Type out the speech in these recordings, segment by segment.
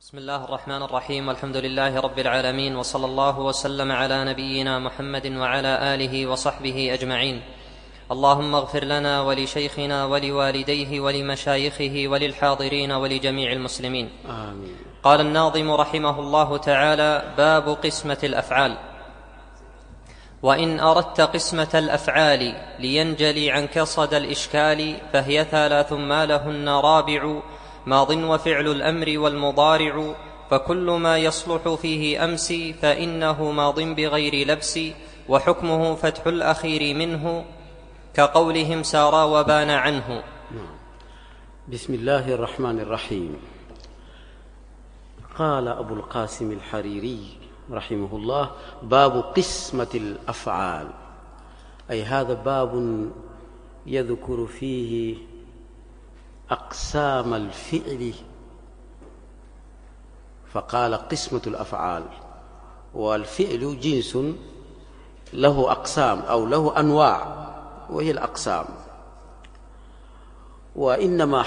بسم الله الرحمن الرحيم. والحمد لله رب العالمين، وصلى الله وسلم على نبينا محمد وعلى آله وصحبه أجمعين. اللهم اغفر لنا ولشيخنا ولوالديه ولمشايخه وللحاضرين ولجميع المسلمين، آمين. قال الناظم رحمه الله تعالى: باب قسمة الأفعال. وإن أردت قسمة الأفعال لينجلي عنك صدى الإشكال، فهي ثلاث ما لهن رابع: ماض وفعل الأمر والمضارع، فكل ما يصلح فيه أمس فإنه ماض بغير لبس، وحكمه فتح الأخير منه كقولهم سارى وبان عنه. بسم الله الرحمن الرحيم. قال أبو القاسم الحريري رحمه الله: باب قسمة الأفعال، أي هذا باب يذكر فيه أقسام الفعل، فقال قسمة الأفعال. والفعل جنس له أقسام أو له أنواع، وهي الأقسام. وإنما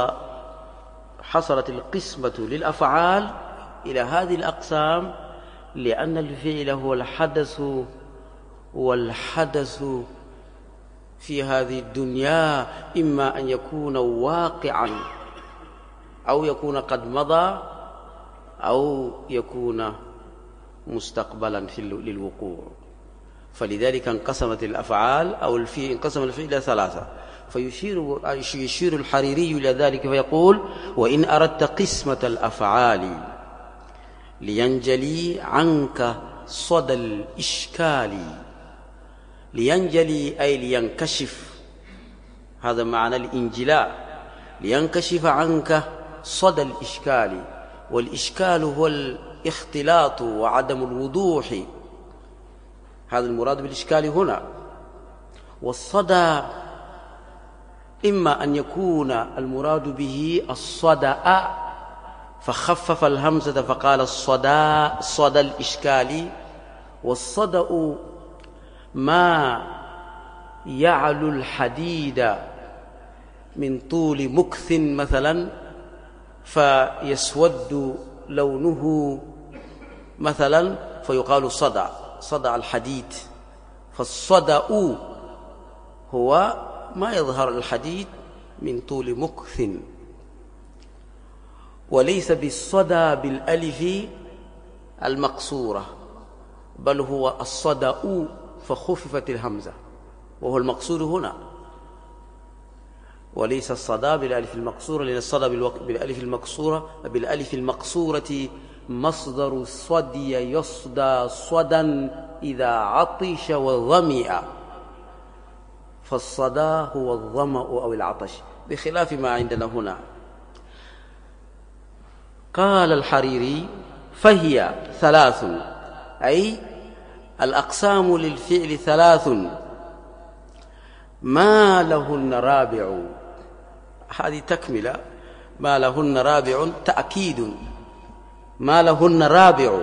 حصلت القسمة للأفعال إلى هذه الأقسام لأن الفعل هو الحدث، والحدث في هذه الدنيا إما أن يكون واقعا أو يكون قد مضى أو يكون مستقبلا للوقوع. فلذلك انقسمت الأفعال أو انقسم الفعل إلى ثلاثة. فيشير الحريري إلى ذلك فيقول: وإن أردت قسمة الأفعال لينجلي عنك صدى الإشكال. لينجلي أي لينكشف، هذا معنى الإنجلاء، لينكشف عنك صدى الإشكال. والإشكال هو الاختلاط وعدم الوضوح، هذا المراد بالإشكال هنا. والصدى إما أن يكون المراد به الصدأ فخفف الهمزة فقال الصدى، صدى الإشكال. والصدأ ما يعلو الحديد من طول مكث مثلا فيسود لونه مثلا فيقال صدع الحديد. فالصدأ هو ما يظهر الحديد من طول مكث، وليس بالصدى بالألف المقصورة، بل هو الصدأ فخففت الهمزة، وهو المقصود هنا، وليس الصدى بالألف المقصورة، لأن الصدى بالألف المقصورة مصدر صدي يصدى صدى إذا عطش وظمئ، فالصدى هو الظمأ أو العطش، بخلاف ما عندنا هنا. قال الحريري: فهي ثلاث، أي الأقسام للفعل ثلاث ما لهن رابع. هذه تكملة، ما لهن رابع تأكيد، ما لهن رابع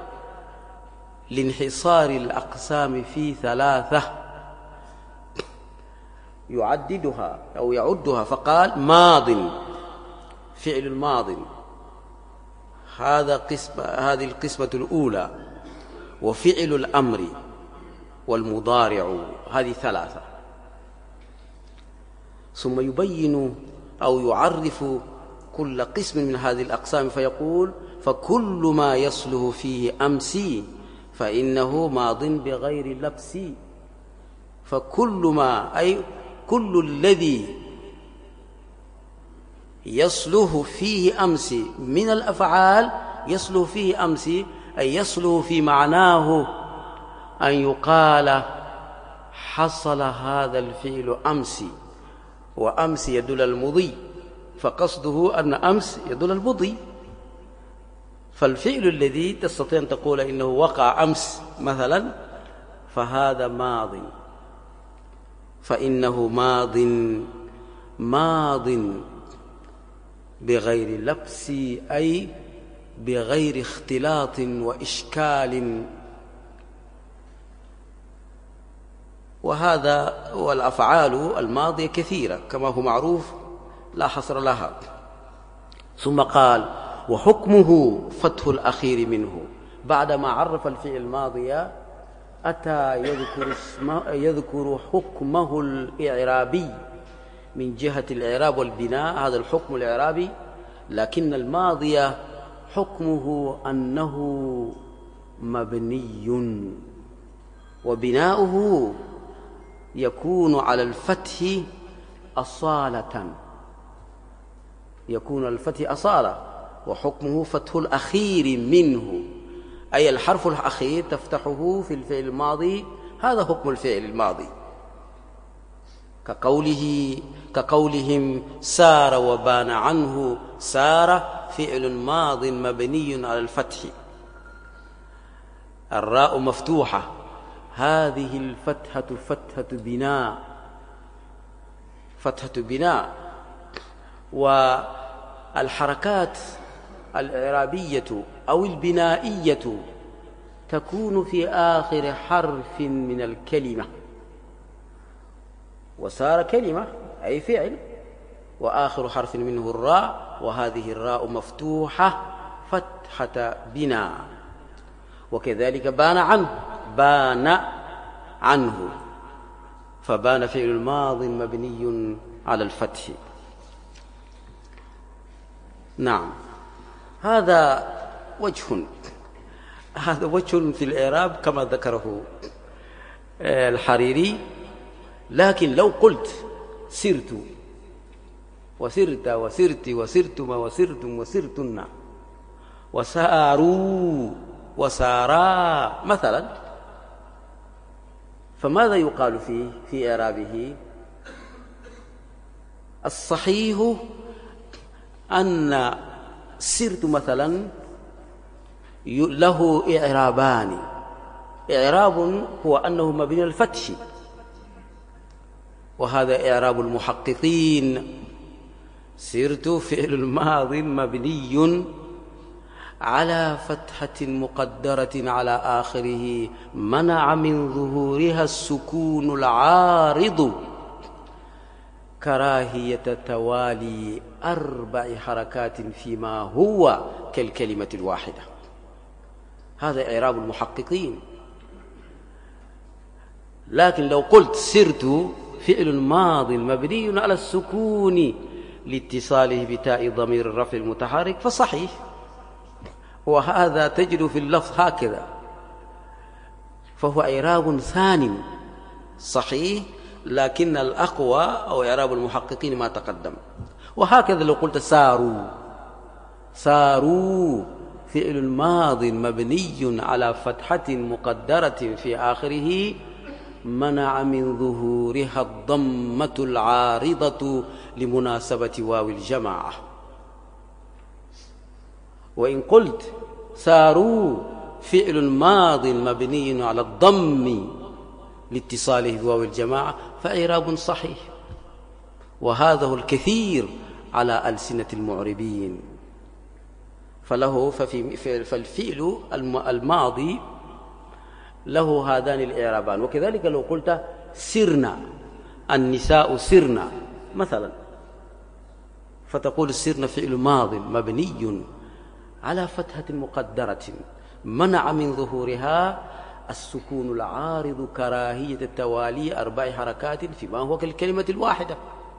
لانحصار الأقسام في ثلاثة يعددها أو يعدها، فقال ماض، فعل الماض، هذه القسمة الأولى. وفعل الأمر والمضارع، هذه ثلاثة. ثم يبين أو يعرف كل قسم من هذه الأقسام فيقول: فكل ما يصله فيه أمسي فإنه ماض بغير لبس. فكل ما، أي كل الذي يصله فيه أمسي من الأفعال، يصله فيه أمسي أي يصله في معناه أن يقال حصل هذا الفعل أمسي، وأمس يدل المضي، فقصده أن أمس يدل المضي. فالفعل الذي تستطيع أن تقول إنه وقع أمس مثلا فهذا ماض، فإنه ماض بغير لبس، أي بغير اختلاط وإشكال. وهذا والأفعال الماضية كثيرة كما هو معروف لا حصر لها. ثم قال: وحكمه فتح الأخير منه. بعدما عرف الفعل الماضي أتى يذكر حكمه الإعرابي من جهة الإعراب والبناء، هذا الحكم الإعرابي. لكن الماضي حكمه أنه مبني، وبناؤه يكون على الفتح أصالة، يكون الفتح أصالة، وحكمه فتح الأخير منه، أي الحرف الأخير تفتحه في الفعل الماضي، هذا حكم الفعل الماضي. كقولهم سار وبان عنه. سار فعل ماض مبني على الفتح، الراء مفتوحة، هذه الفتحة فتحة بناء، فتحة بناء. والحركات الإعرابية أو البنائية تكون في آخر حرف من الكلمة، وصار كلمة أي فعل، وآخر حرف منه الراء، وهذه الراء مفتوحة فتحة بناء. وكذلك بان عنه، بان عنه، فبان فعل الماض مبني على الفتح. نعم، هذا وجه في الإعراب كما ذكره الحريري. لكن لو قلت سرت وسرت وسرت وسرتما وسرتم وسرتن وساروا وسارا مثلا، فماذا يقال في إعرابه؟ الصحيح أن سرت مثلا له إعرابان. إعراب هو أنه مبني على الفتح، وهذا إعراب المحققين. سرت فعل الماض مبني على فتحة مقدرة على آخره منع من ظهورها السكون العارض كراهية توالي 4 حركات فيما هو كالكلمة الواحدة. هذا إعراب المحققين. لكن لو قلت سرت فعل ماض مبني على السكون لاتصاله بتاء ضمير الرفع المتحرك فصحيح، وهذا تجد في اللفظ هكذا، فهو إعراب ثان صحيح، لكن الأقوى أو إعراب المحققين ما تقدم. وهكذا لو قلت ساروا، ساروا فعل ماض مبني على فتحة مقدرة في آخره منع من ظهورها الضمة العارضة لمناسبة واو الجماعة. وإن قلت ساروا فعل ماض مبني على الضم لاتصاله بواو الجماعة فإعراب صحيح، وهذا هو الكثير على ألسنة المعربين. فالفعل الماضي له هذان الإعرابان. وكذلك لو قلت سرنا، النساء سرنا مثلا، فتقول سرنا فعل ماض مبني على فتحة مقدرة منع من ظهورها السكون العارض كراهية توالي 4 حركات فيما هو كالكلمة الواحدة.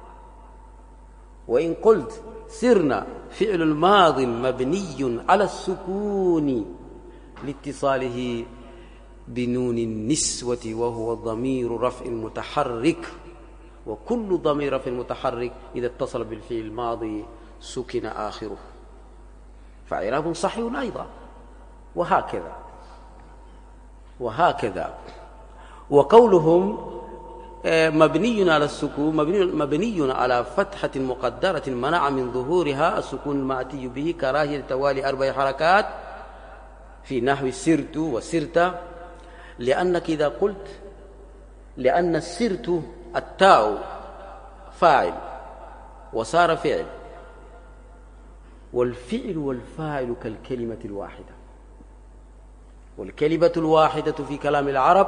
وإن قلت سرنا فعل ماض مبني على السكون لاتصاله بنون النسوة وهو ضمير رفع متحرك، وكل ضمير رفع متحرك إذا اتصل بالفعل الماضي سكن آخره، فإعراب صحيح أيضا. وهكذا. وقولهم مبني على السكون مبني على فتحة مقدرة منع من ظهورها السكون المأتي به كراهية توالي 4 حركات في نحو سرت وسرت، لأنك إذا قلت لأن السرت التاء فاعل وصار فعل، والفعل والفاعل كالكلمة الواحدة، والكلمة الواحدة في كلام العرب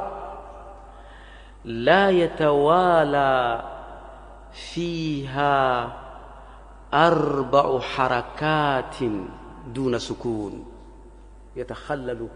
لا يتوالى فيها 4 حركات دون سكون يتخلل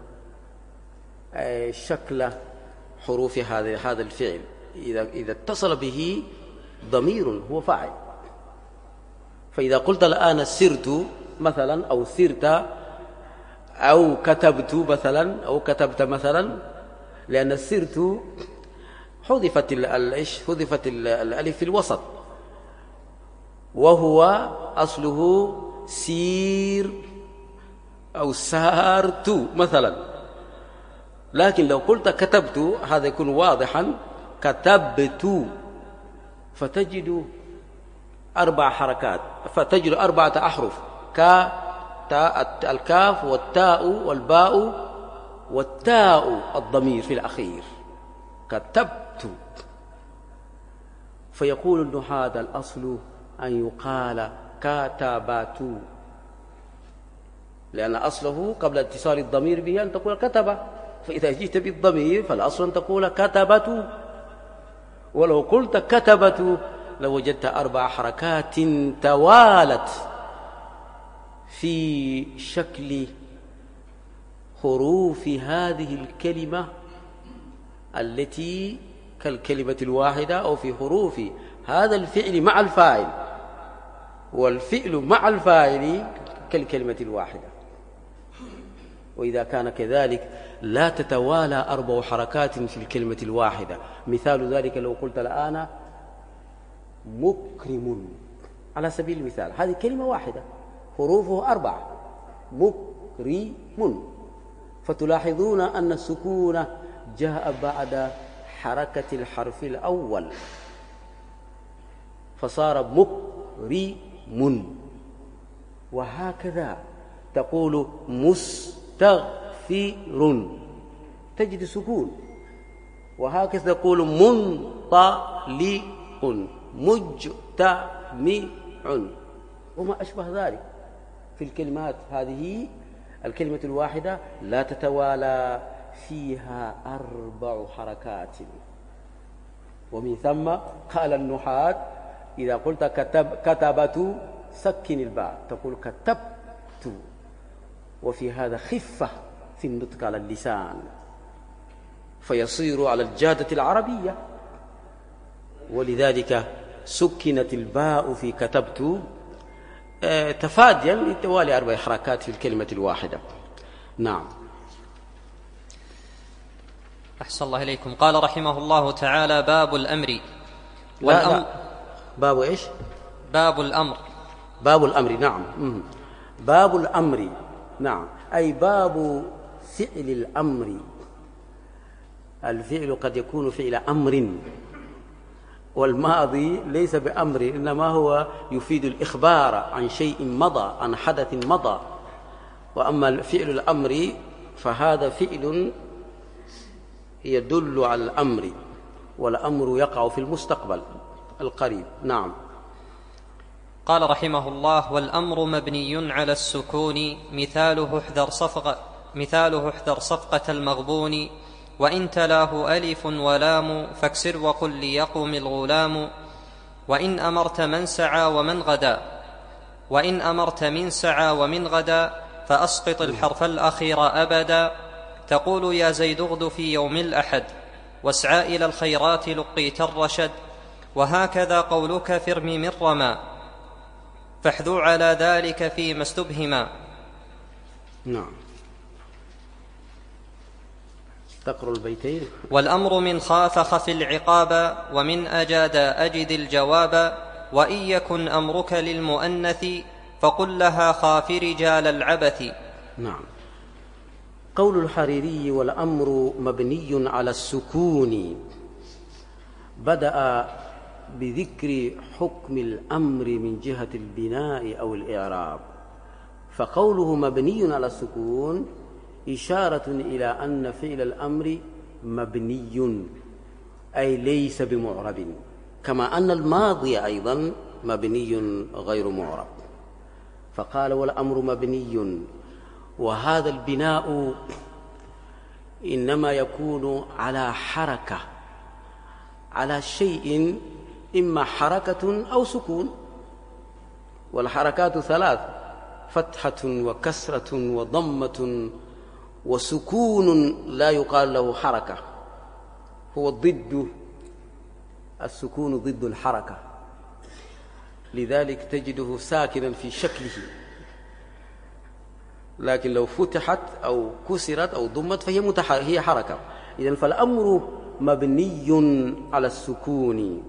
شكل حروف هذا الفعل إذا اتصل به ضمير هو فاعل. فإذا قلت الآن سرت مثلا أو سرت أو كتبت مثلا أو كتبت مثلا، لأن سرت حذفت الألف في الوسط، وهو أصله سير أو سارت مثلا. لكن لو قلت كتبت هذا يكون واضحا، كتبت، فتجد 4 حركات، فتجد 4 أحرف، الكاف والتاء والباء والتاء الضمير في الأخير، كتبت. فيقول النحاة الأصل أن يقال كتبت، لأن أصله قبل اتصال الضمير به أن تقول كتب، فإذا جئت بالضمير فالأصل أن تقول كتبت. ولو قلت كتبت لوجدت 4 حركات توالت في شكل حروف هذه الكلمة التي كالكلمة الواحدة، أو في حروف هذا الفعل مع الفاعل، والفعل مع الفاعل كالكلمة الواحدة. وإذا كان كذلك لا تتوالى 4 حركات في الكلمة الواحدة. مثال ذلك لو قلت الآن مكرم على سبيل المثال، هذه كلمة واحدة حروفه 4، مكرم، فتلاحظون أن السكون جاء بعد حركة الحرف الأول فصار مكرم. وهكذا تقول مستغفر تجد سكون، وهكذا تقول منطلق مجتمع وما أشبه ذلك. في الكلمات هذه الكلمة الواحدة لا تتوالى فيها 4 حركات. ومن ثم قال النحاة إذا قلت كتبت سكن الباء تقول كتبت، وفي هذا خفة في النطق على اللسان، فيصير على الجادة العربية. ولذلك سكنت الباء في كتبت تفاديا لتوالي 4 حركات في الكلمة الواحدة. نعم. أحسن الله إليكم. قال رحمه الله تعالى: باب الأمر لا. باب إيش؟ باب الأمر. باب الأمر، نعم. باب الأمر، نعم، أي باب فعل الأمر. الفعل قد يكون فعل أمر، والماضي ليس بأمر، إنما هو يفيد الإخبار عن شيء مضى، عن حدث مضى. وأما فعل الأمر فهذا فعل يدل على الأمر، والأمر يقع في المستقبل القريب. نعم. قال رحمه الله: والأمر مبني على السكون، مثاله احذر صفقة المغبون، وإن تلاه ألف ولام فاكسر وقل ليقم الغلام. وإن أمرت من سعى ومن غدا فأسقط الحرف الأخير أبدا. تقول يا زيد اغد في يوم الأحد، واسعى إلى الخيرات لقيت الرشد. وهكذا قولك فرم من رمى، فاحذو على ذلك فيما استبهما. نعم. تقرأ البيتين. والأمر من خاف خف العقاب، ومن أجاد أجد الجواب. وإن يكن أمرك للمؤنث فقل لها خاف رجال العبث. نعم. قول الحريري: والأمر مبني على السكون، بدأ بذكر حكم الأمر من جهة البناء أو الإعراب. فقوله مبني على السكون إشارة إلى أن فعل الأمر مبني، أي ليس بمعرب، كما أن الماضي أيضا مبني غير معرب. فقال: والأمر مبني. وهذا البناء إنما يكون على حركة، على شيء، إما حركة أو سكون، والحركات 3: فتحة وكسرة وضمة وسكون لا يقال له حركة، هو ضد السكون، ضد الحركة، لذلك تجده ساكنا في شكله، لكن لو فتحت أو كسرت أو ضمت هي حركة. إذن فالأمر مبني على السكون،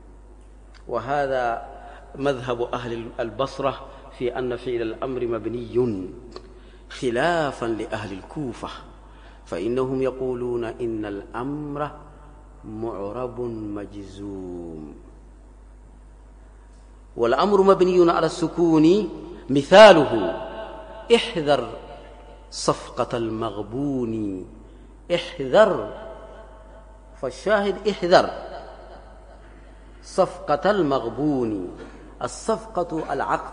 وهذا مذهب أهل البصرة في أن فعل الأمر مبني، خلافا لأهل الكوفة فإنهم يقولون إن الأمر معرب مجزوم. والأمر مبني على السكون مثاله احذر صفقة المغبون، احذر، فالشاهد احذر صفقة المغبون. الصفقة العقد،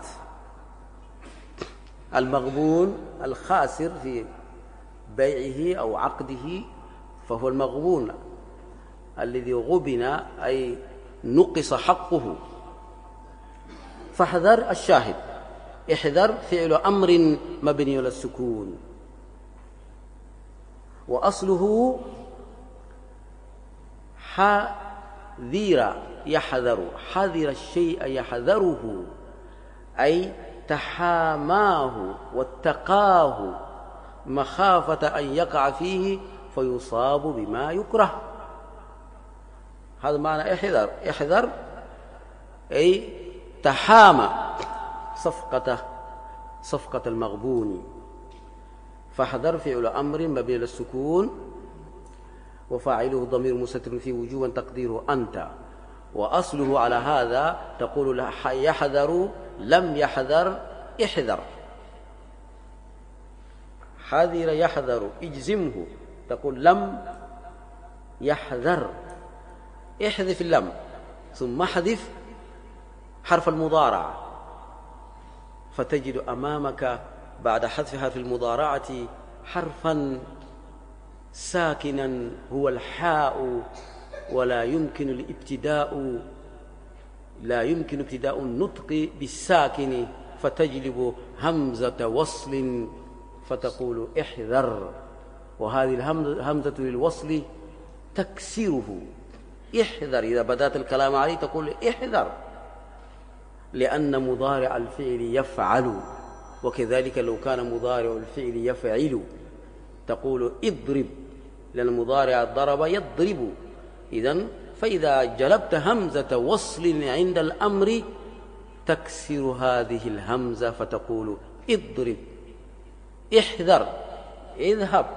المغبون الخاسر في بيعه أو عقده فهو المغبون الذي غبن أي نقص حقه. فاحذر، الشاهد احذر فعل أمر مبني على السكون، وأصله حذر يحذر، حذر الشيء يحذره، أي تحاماه واتقاه مخافة أن يقع فيه فيصاب بما يكره. هذا معنى احذر، احذر أي تحامى صفقة المغبون. فاحذر فعل أمر مبني للسكون، وفاعله ضمير مستتر في وجوبا تقديره أنت، وأصله على هذا تقول يحذر لم يحذر احذر، حذر يحذر اجزمه، تقول لم يحذر، احذف اللم ثم احذف حرف المضارع، فتجد أمامك بعد حذف حرف المضارعة حرفا ساكنا هو الحاء، ولا يمكن الابتداء، لا يمكن ابتداء النطق بالساكن، فتجلب همزة وصل فتقول احذر، وهذه الهمزة للوصل تكسره. احذر إذا بدأت الكلام عليه تقول احذر، لأن مضارع الفعل يفعل، وكذلك لو كان مضارع الفعل يفعل تقول اضرب، لأن مضارع الضرب يضرب. إذن فإذا جلبت همزة وصل عند الأمر تكسر هذه الهمزة فتقول اضرب، احذر، اذهب.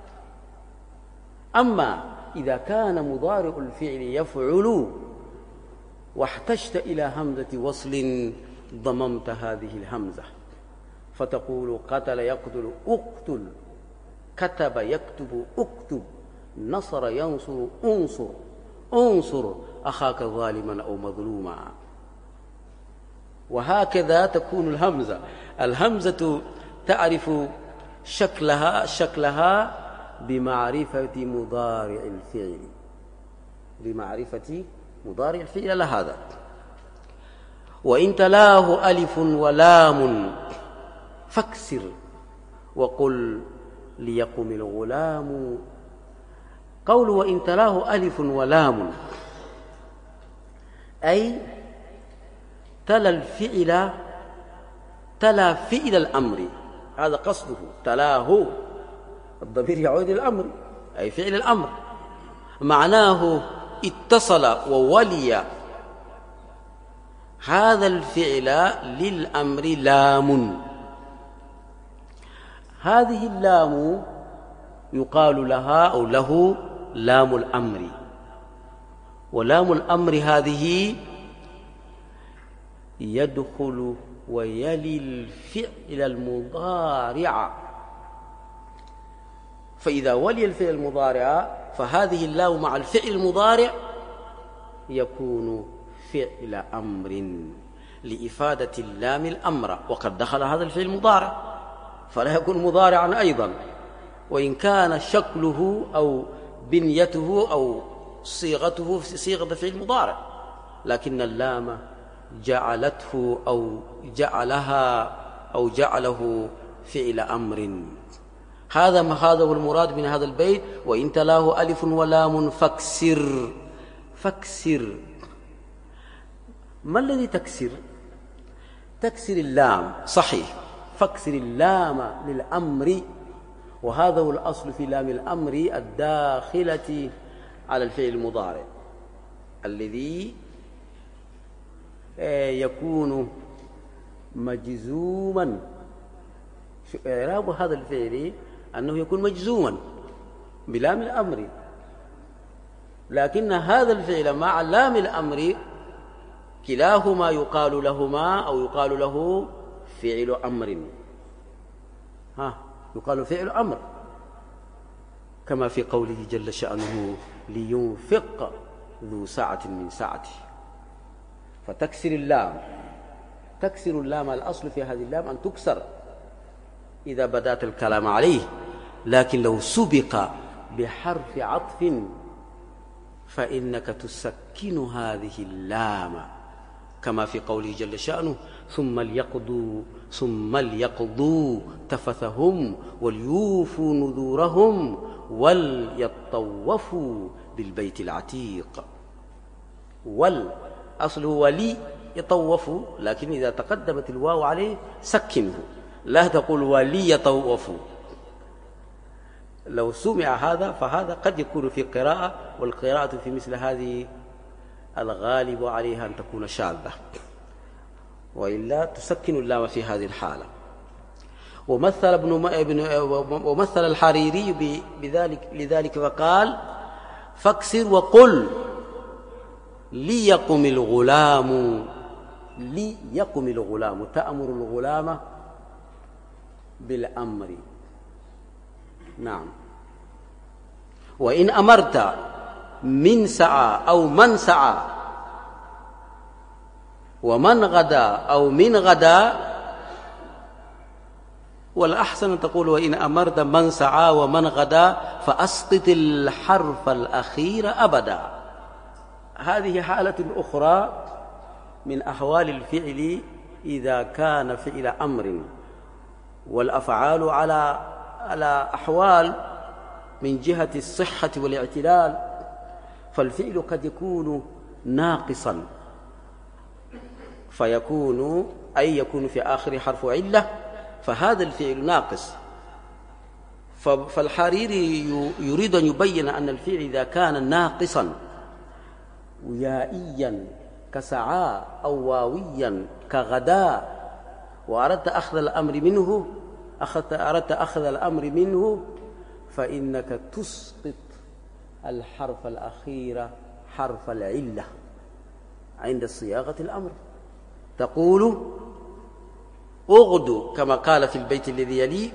أما إذا كان مضارع الفعل يفعل واحتجت إلى همزة وصل ضممت هذه الهمزة فتقول قتل يقتل اقتل، كتب يكتب اكتب، نصر ينصر انصر، انصر أخاك ظالما أو مظلوما. وهكذا تكون الهمزة تعرف شكلها بمعرفة مضارع الفعل، بمعرفة مضارع الفعل لهذا. وإن تلاه ألف ولام فاكسر وقل ليقم الغلام. قول وإن تلاه ألف ولام أي تلا فعل الأمر، هذا قصده، تلاه الضمير يعود إلى الأمر أي فعل الأمر، معناه اتصل وولي هذا الفعل للأمر لام. هذه اللام يقال لها أو له لام الأمر، ولام الأمر هذه يدخل ويلي الفعل المضارع، فإذا ولي الفعل المضارع فهذه اللام مع الفعل المضارع يكون فعل أمر لإفادة اللام الأمر، وقد دخل هذا الفعل المضارع فلا يكون مضارعا أيضا، وإن كان شكله أو بنيته أو صيغته صيغة فعل مضارع، لكن اللام جعلته أو جعلها أو جعله فعل أمر. هذا هو المراد من هذا البيت. وإن تلاه ألف ولام فاكسر. فاكسر، ما الذي تكسر؟ تكسر اللام، صحيح، فاكسر اللام للأمر، وهذا هو الأصل في لام الأمر الداخلة على الفعل المضارع الذي يكون مجزوما. إعراب هذا الفعل أنه يكون مجزوما بلام الأمر، لكن هذا الفعل مع لام الأمر كلاهما يقال لهما أو يقال له فعل أمر. يقال فعل أمر، كما في قوله جل شأنه لينفق ذو سعة من سعته. فتكسر اللام، تكسر اللام، الأصل في هذه اللام أن تكسر إذا بدأت الكلام عليه، لكن لو سبق بحرف عطف فإنك تسكن هذه اللام، كما في قوله جل شأنه ثم ليقضوا تفثهم وليوفوا نذورهم وليطوفوا بالبيت العتيق. والأصل هو ولي يطوفوا، لكن إذا تقدمت الواو عليه سكنه، لا تقول ولي يطوفوا. لو سمع هذا فهذا قد يكون في قراءة، والقراءة في مثل هذه الغالب عليها أن تكون شاذة، وإلا تسكن اللام في هذه الحالة. ومثل الحريري لذلك فقال فاكسر وقل ليقم الغلام. ليقم الغلام، تأمر الغلام بالأمر. نعم. وإن أمرت من سعى أو من سعى ومن غدا أو من غدا، والأحسن أن تقول وإن أمرت من سعى ومن غدا فأسقط الحرف الأخير أبدا. هذه حالة أخرى من أحوال الفعل إذا كان فعل أمر. والأفعال على أحوال من جهة الصحة والاعتلال، فالفعل قد يكون ناقصا يكون في آخر حرف علة، فهذا الفعل ناقص. فالحريري يريد أن يبين أن الفعل إذا كان ناقصا يائيا كسعى أو واويا كغدا، وأردت أخذ الأمر منه فإنك تسقط الحرف الأخير حرف العلة عند صياغة الأمر. تقول اغدو، كما قال في البيت الذي يليه،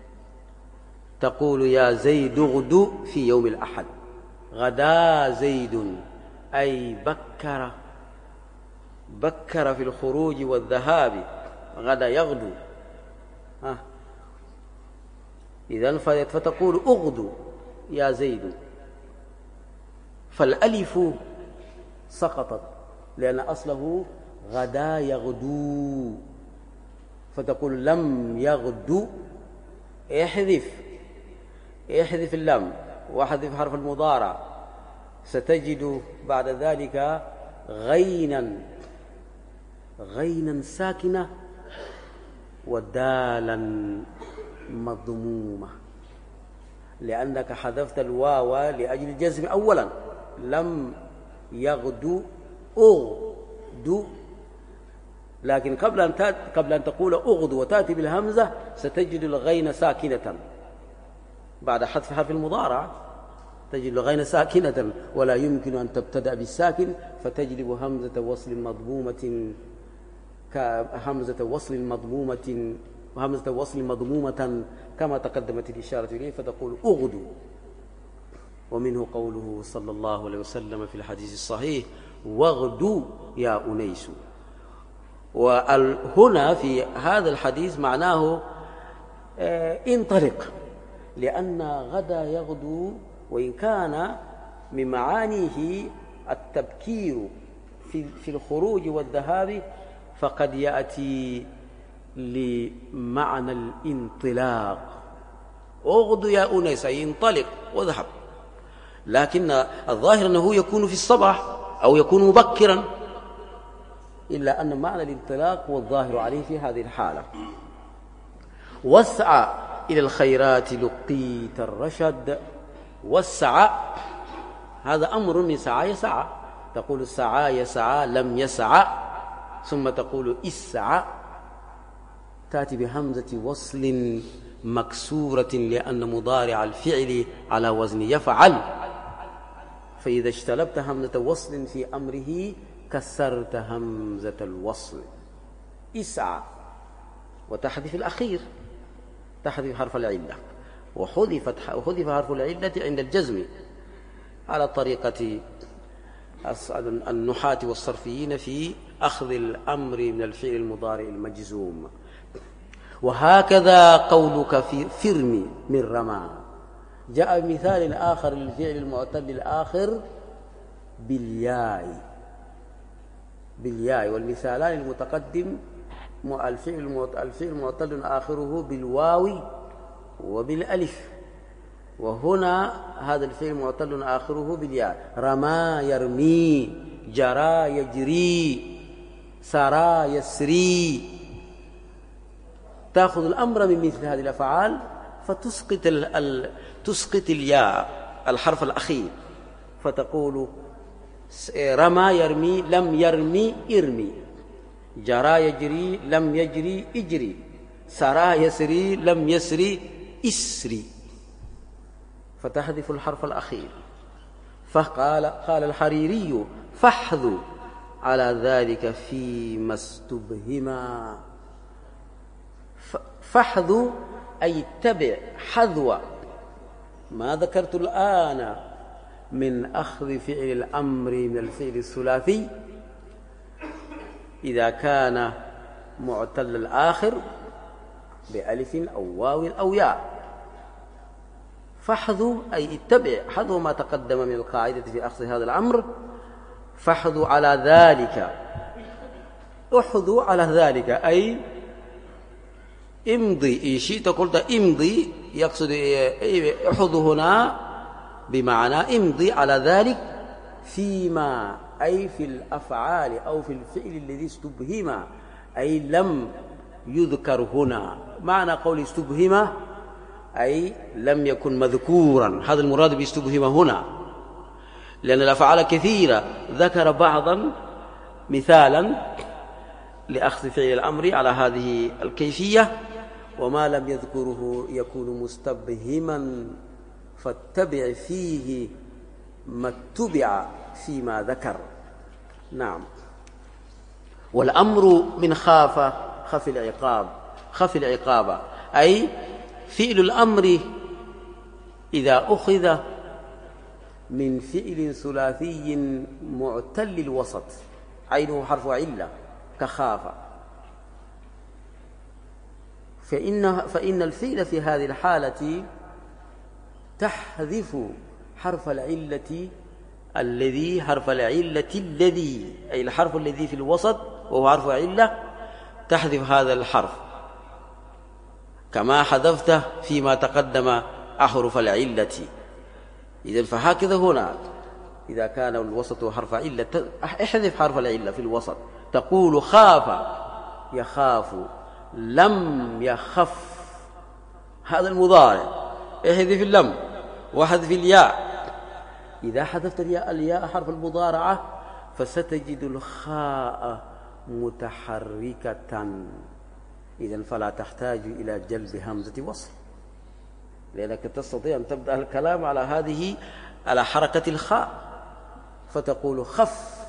تقول يا زيد اغدو في يوم الأحد. غدا زيد أي بكر في الخروج والذهاب، غدا يغدو. إذن فتقول اغدو يا زيد، فالألف سقطت لأن أصله غدا يغدو، فتقول لم يغدو. احذف اللام واحذف حرف المضارع، ستجد بعد ذلك غينا ساكنة ودالا مضمومة، لأنك حذفت الواو لأجل الجزم أولا. لم يغدو أغدو، لكن قبل أن تقول أغدو وتأتي بالهمزة ستجد الغين ساكنة بعد حذف حرف المضارع، تجد الغين ساكنة ولا يمكن أن تبتدأ بالساكن، فتجلب همزة وصل مضمومة كما تقدمت الإشارة إليه، فتقول أغدو. ومنه قوله صلى الله عليه وسلم في الحديث الصحيح واغدو يا أنيس. وهنا في هذا الحديث معناه انطلق، لأن غدا يغدو وإن كان من معانيه التبكير في الخروج والذهاب، فقد يأتي لمعنى الانطلاق. اغدو يا أنيس، ينطلق واذهب. لكن الظاهر أنه يكون في الصباح أو يكون مبكرا، إلا أن معنى الانطلاق هو الظاهر عليه في هذه الحالة. واسعى إلى الخيرات لقيت الرشد. واسعى هذا أمر من سعى يسعى، تقول سعى يسعى لم يسعى، ثم تقول اسعى، تأتي بهمزة وصل مكسورة لأن مضارع الفعل على وزن يفعل، فإذا اجتلبت همزة وصل في أمره كسرت همزة الوصل. اسعى وتحذف الأخير، تحذف حرف العلة، وحذف حرف العلة عند الجزم على طريقة النحاة والصرفيين في أخذ الأمر من الفعل المضارع المجزوم. وهكذا قولك في فرمي من رمى. جاء مثال آخر للفعل المعتل الآخر بالياء، والمثالان المتقدم الفعل معتل آخره بالواو وبالألف، وهنا هذا الفعل معتل آخره بالياء. رمى يرمي، جرى يجري، سرى يسري. تأخذ الأمر من مثل هذه الأفعال تسقط الياء الحرف الأخير، فتقول رمى يرمي لم يرمي ارمي، جرى يجري لم يجري اجري، سرى يسري لم يسري اسري، فتحذف الحرف الأخير. قال الحريري فاحذو على ذلك فيما استبهما. فاحذو أي اتبع حذو ما ذكرت الآن من أخذ فعل الأمر من الفعل الثلاثي إذا كان معتل الآخر بألف أو واو أو ياء. فاحذو أي اتبع حذو ما تقدم من القاعدة في أخذ هذا الأمر. فاحذو على ذلك، احذو على ذلك أي امضي. إن شئت قلت امضي، يقصد احذو هنا بمعنى امضي على ذلك فيما، أي في الأفعال أو في الفعل الذي استبهم، أي لم يذكر هنا. معنى قول استبهم أي لم يكن مذكورا، هذا المراد باستبهم هنا، لأن الأفعال كثيرة، ذكر بعضا مثالا لأخذ فعل الأمر على هذه الكيفية، وما لم يذكره يكون مستبهما، فاتبع فيه ما اتبع فيما ذكر. نعم. والأمر من خاف خف العقاب أي فعل الأمر إذا أخذ من فعل ثلاثي معتل الوسط عينه حرف علة كخاف، فإن الفعل في هذه الحالة تحذف حرف العلة الذي أي الحرف الذي في الوسط وهو حرف علة، تحذف هذا الحرف كما حذفته فيما تقدم أحرف العلة. إذن فهكذا هنا إذا كان الوسط حرف علة احذف حرف العلة في الوسط، تقول خاف يخاف، لم يخف، هذا المضارع، احذف اللم وحذف الياء. إذا حذفت الياء حرف المضارعة فستجد الخاء متحركة، إذن فلا تحتاج إلى جلب همزة وصل، لأنك تستطيع أن تبدأ الكلام على حركة الخاء، فتقول خف،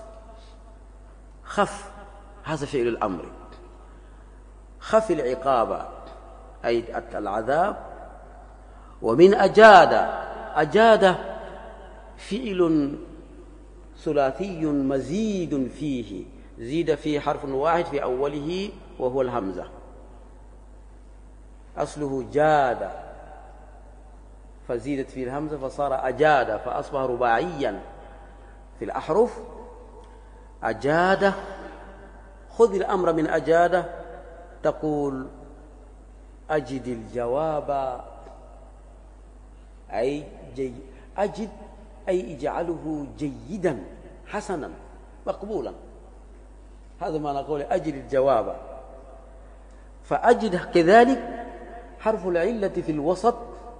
هذا فعل الأمر. خف العقاب أي العذاب. ومن أجاد فعل ثلاثي مزيد فيه، زيد فيه حرف واحد في أوله وهو الهمزة، أصله جاد فزيدت فيه الهمزة فصار أجاد فأصبح رباعيا في الأحرف. أجاد، خذ الأمر من أجاد تقول أجد الجواب، أي أجد أي اجعله جيدا حسنا مقبولا، هذا ما نقول أجد الجواب. فأجد كذلك حرف العلة في الوسط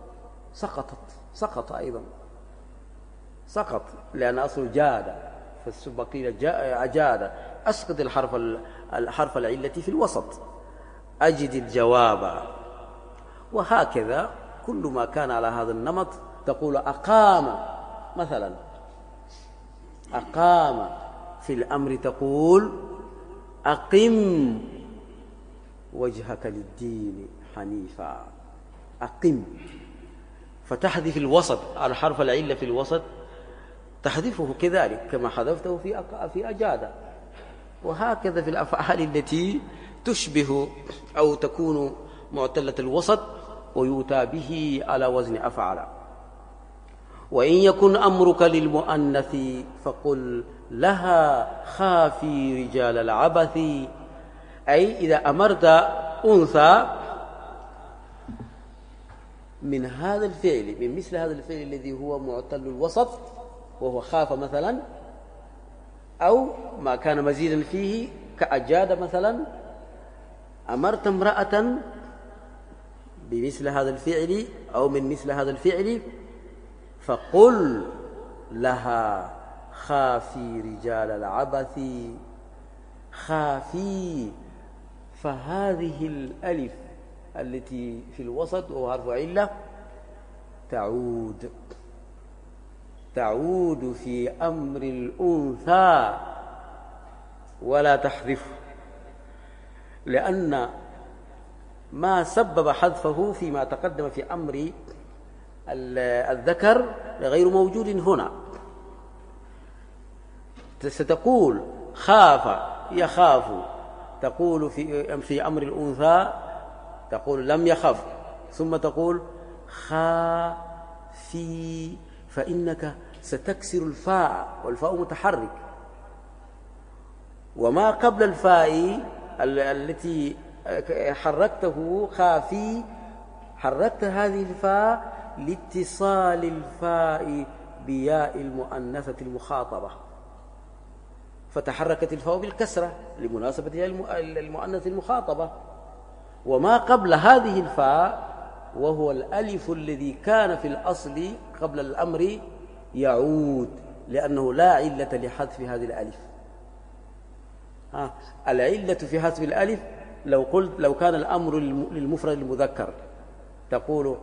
سقط أيضا، سقط لأن أصل جاد، فالسبقين أجاد، أسقط الحرف العلة في الوسط، أجد الجواب. وهكذا كل ما كان على هذا النمط تقول أقام مثلا، أقام في الأمر تقول أقم وجهك للدين حنيفا، أقم، فتحذف الوسط، الحرف العلة في الوسط تحذفه كذلك كما حذفته في أجاد. وهكذا في الأفعال التي تشبه أو تكون معتلة الوسط ويؤتى به على وزن أفعل. وإن يكن أمرك للمؤنث فقل لها خافي رجال العبث، أي إذا أمرت أنثى من هذا الفعل، من مثل هذا الفعل الذي هو معتل الوسط وهو خاف مثلا، أو ما كان مزيدا فيه كأجاد مثلا، أمرت امرأة بمثل هذا الفعل أو من مثل هذا الفعل فقل لها خافي رجال العبث، خافي، فهذه الألف التي في الوسط وهو حرف علة تعود في أمر الأنثى ولا تحذفه، لأن ما سبب حذفه فيما تقدم في أمر الذكر غير موجود هنا. ستقول خاف يخاف، تقول في أمر الأنثى تقول لم يخف، ثم تقول خافي، فإنك ستكسر الفاء والفاء متحرك، وما قبل الفاء التي حركته خافي، حركت هذه الفاء لاتصال الفاء بياء المؤنثة المخاطبة، فتحركت الفاء بالكسرة لمناسبتها المؤنث المخاطبة. وما قبل هذه الفاء وهو الألف الذي كان في الأصل قبل الأمر يعود، لأنه لا علة لحذف هذه الألف. العلة في حذف الألف لو كان الأمر للمفرد المذكر تقول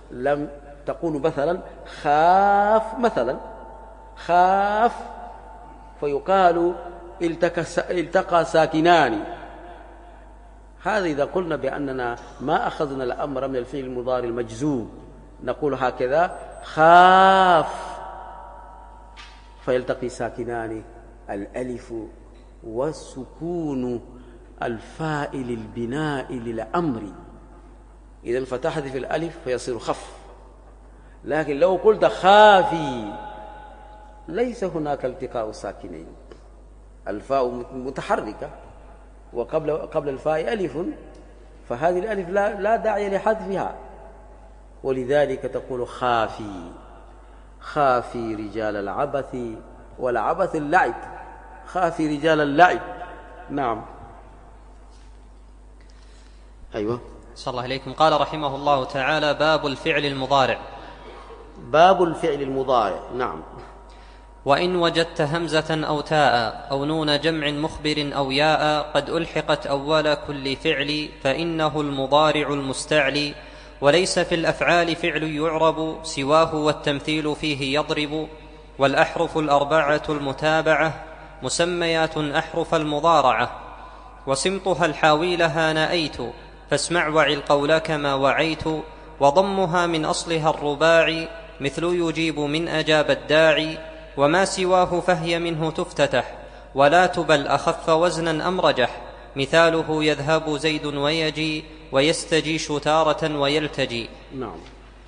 مثلا خاف، مثلا خاف، فيقال التقى ساكنان. هذا إذا قلنا بأننا ما أخذنا الأمر من الفعل المضارع المجزوم نقول هكذا خاف، فيلتقي ساكنان الألف والسكون الفاعل البناء للأمر، إذن فتحذف الألف فيصير خف. لكن لو قلت خافي ليس هناك التقاء ساكنين، الفاء متحركة وقبل الفاء ألف، فهذه الألف لا داعي لحذفها، ولذلك تقول خافي رجال العبث، والعبث اللعب، خافي رجال اللعب. نعم. أيوة. صلى الله عليكم. قال رحمه الله تعالى: باب الفعل المضارع. باب الفعل المضارع. نعم. وإن وجدت همزة أو تاء أو نون جمع مخبر أو ياء قد ألحقت أول كل فعل فإنه المضارع المستعلي، وليس في الأفعال فعل يعرب سواه والتمثيل فيه يضرب، والأحرف الأربعة المتابعة مسميات أحرف المضارعة، وسمطها الحاوي لها نأيت فاسمع وعي القول كما وعيت، وضمها من أصلها الرباعي مثل يجيب من أجاب الداعي، وما سواه فهي منه تفتتح ولا تبل أخف وزنا أم رجح، مثاله يذهب زيد ويجي ويستجيش تارة ويلتجي. نعم.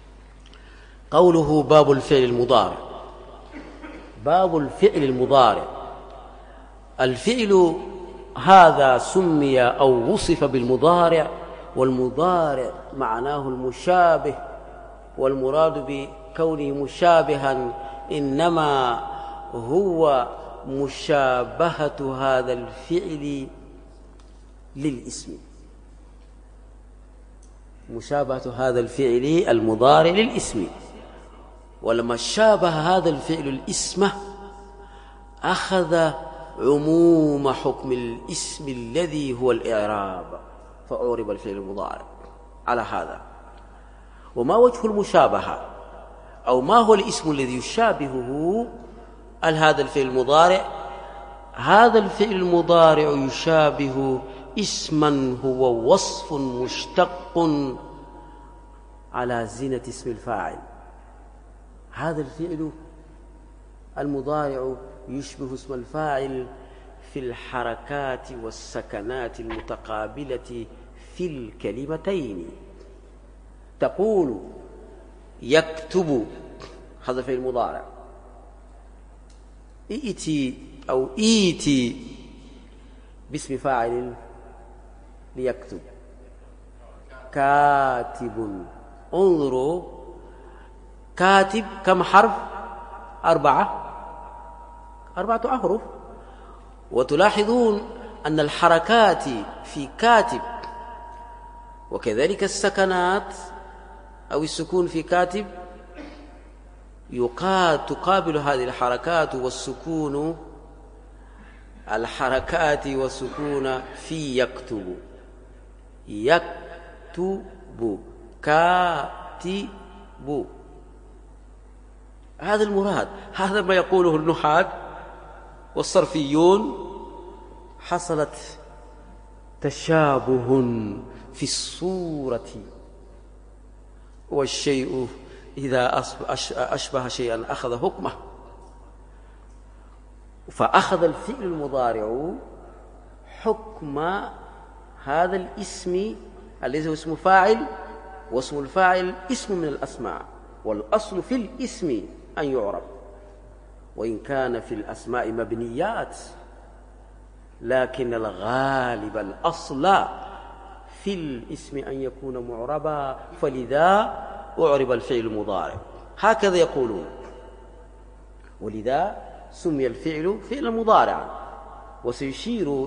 قوله باب الفعل المضارع. باب الفعل المضارع، الفعل هذا سمي أو وصف بالمضارع، والمضارع معناه المشابه، والمراد بكونه مشابها إنما هو مشابهة هذا الفعل للاسم، مشابهة هذا الفعل المضارع للاسم. ولما شابه هذا الفعل الاسم أخذ عموم حكم الاسم الذي هو الإعراب، فأعرب الفعل المضارع على هذا. وما وجه المشابهة، أو ما هو الاسم الذي يشابهه هذا الفعل المضارع؟ هذا الفعل المضارع يشابه اسما هو وصف مشتق على زينة اسم الفاعل. هذا الفعل المضارع يشبه اسم الفاعل في الحركات والسكنات المتقابلة في الكلمتين. تقول يكتب، هذا الفعل المضارع، ائتي أو ايتي باسم فاعل ليكتب، كاتب. انظروا، كاتب كم حرف؟ 4 أحرف. وتلاحظون أن الحركات في كاتب وكذلك السكنات أو السكون في كاتب تقابل هذه الحركات والسكون، الحركات والسكون في يكتب. يكتب، كاتب، هذا المراد. هذا ما يقوله النحاة والصرفيون. حصلت تشابه في الصورة، والشيء إذا أشبه شيئا أخذ حكمه. فأخذ الفعل المضارع حكم هذا الاسم الذي هو اسم فاعل، واسم الفاعل اسم من الأسماء، والأصل في الاسم أن يعرب، وإن كان في الأسماء مبنيات، لكن الغالب الأصل في الاسم أن يكون معربا، فلذا أعرب الفعل المضارع. هكذا يقولون، ولذا سمي الفعل فعلا مضارعا. وسيشير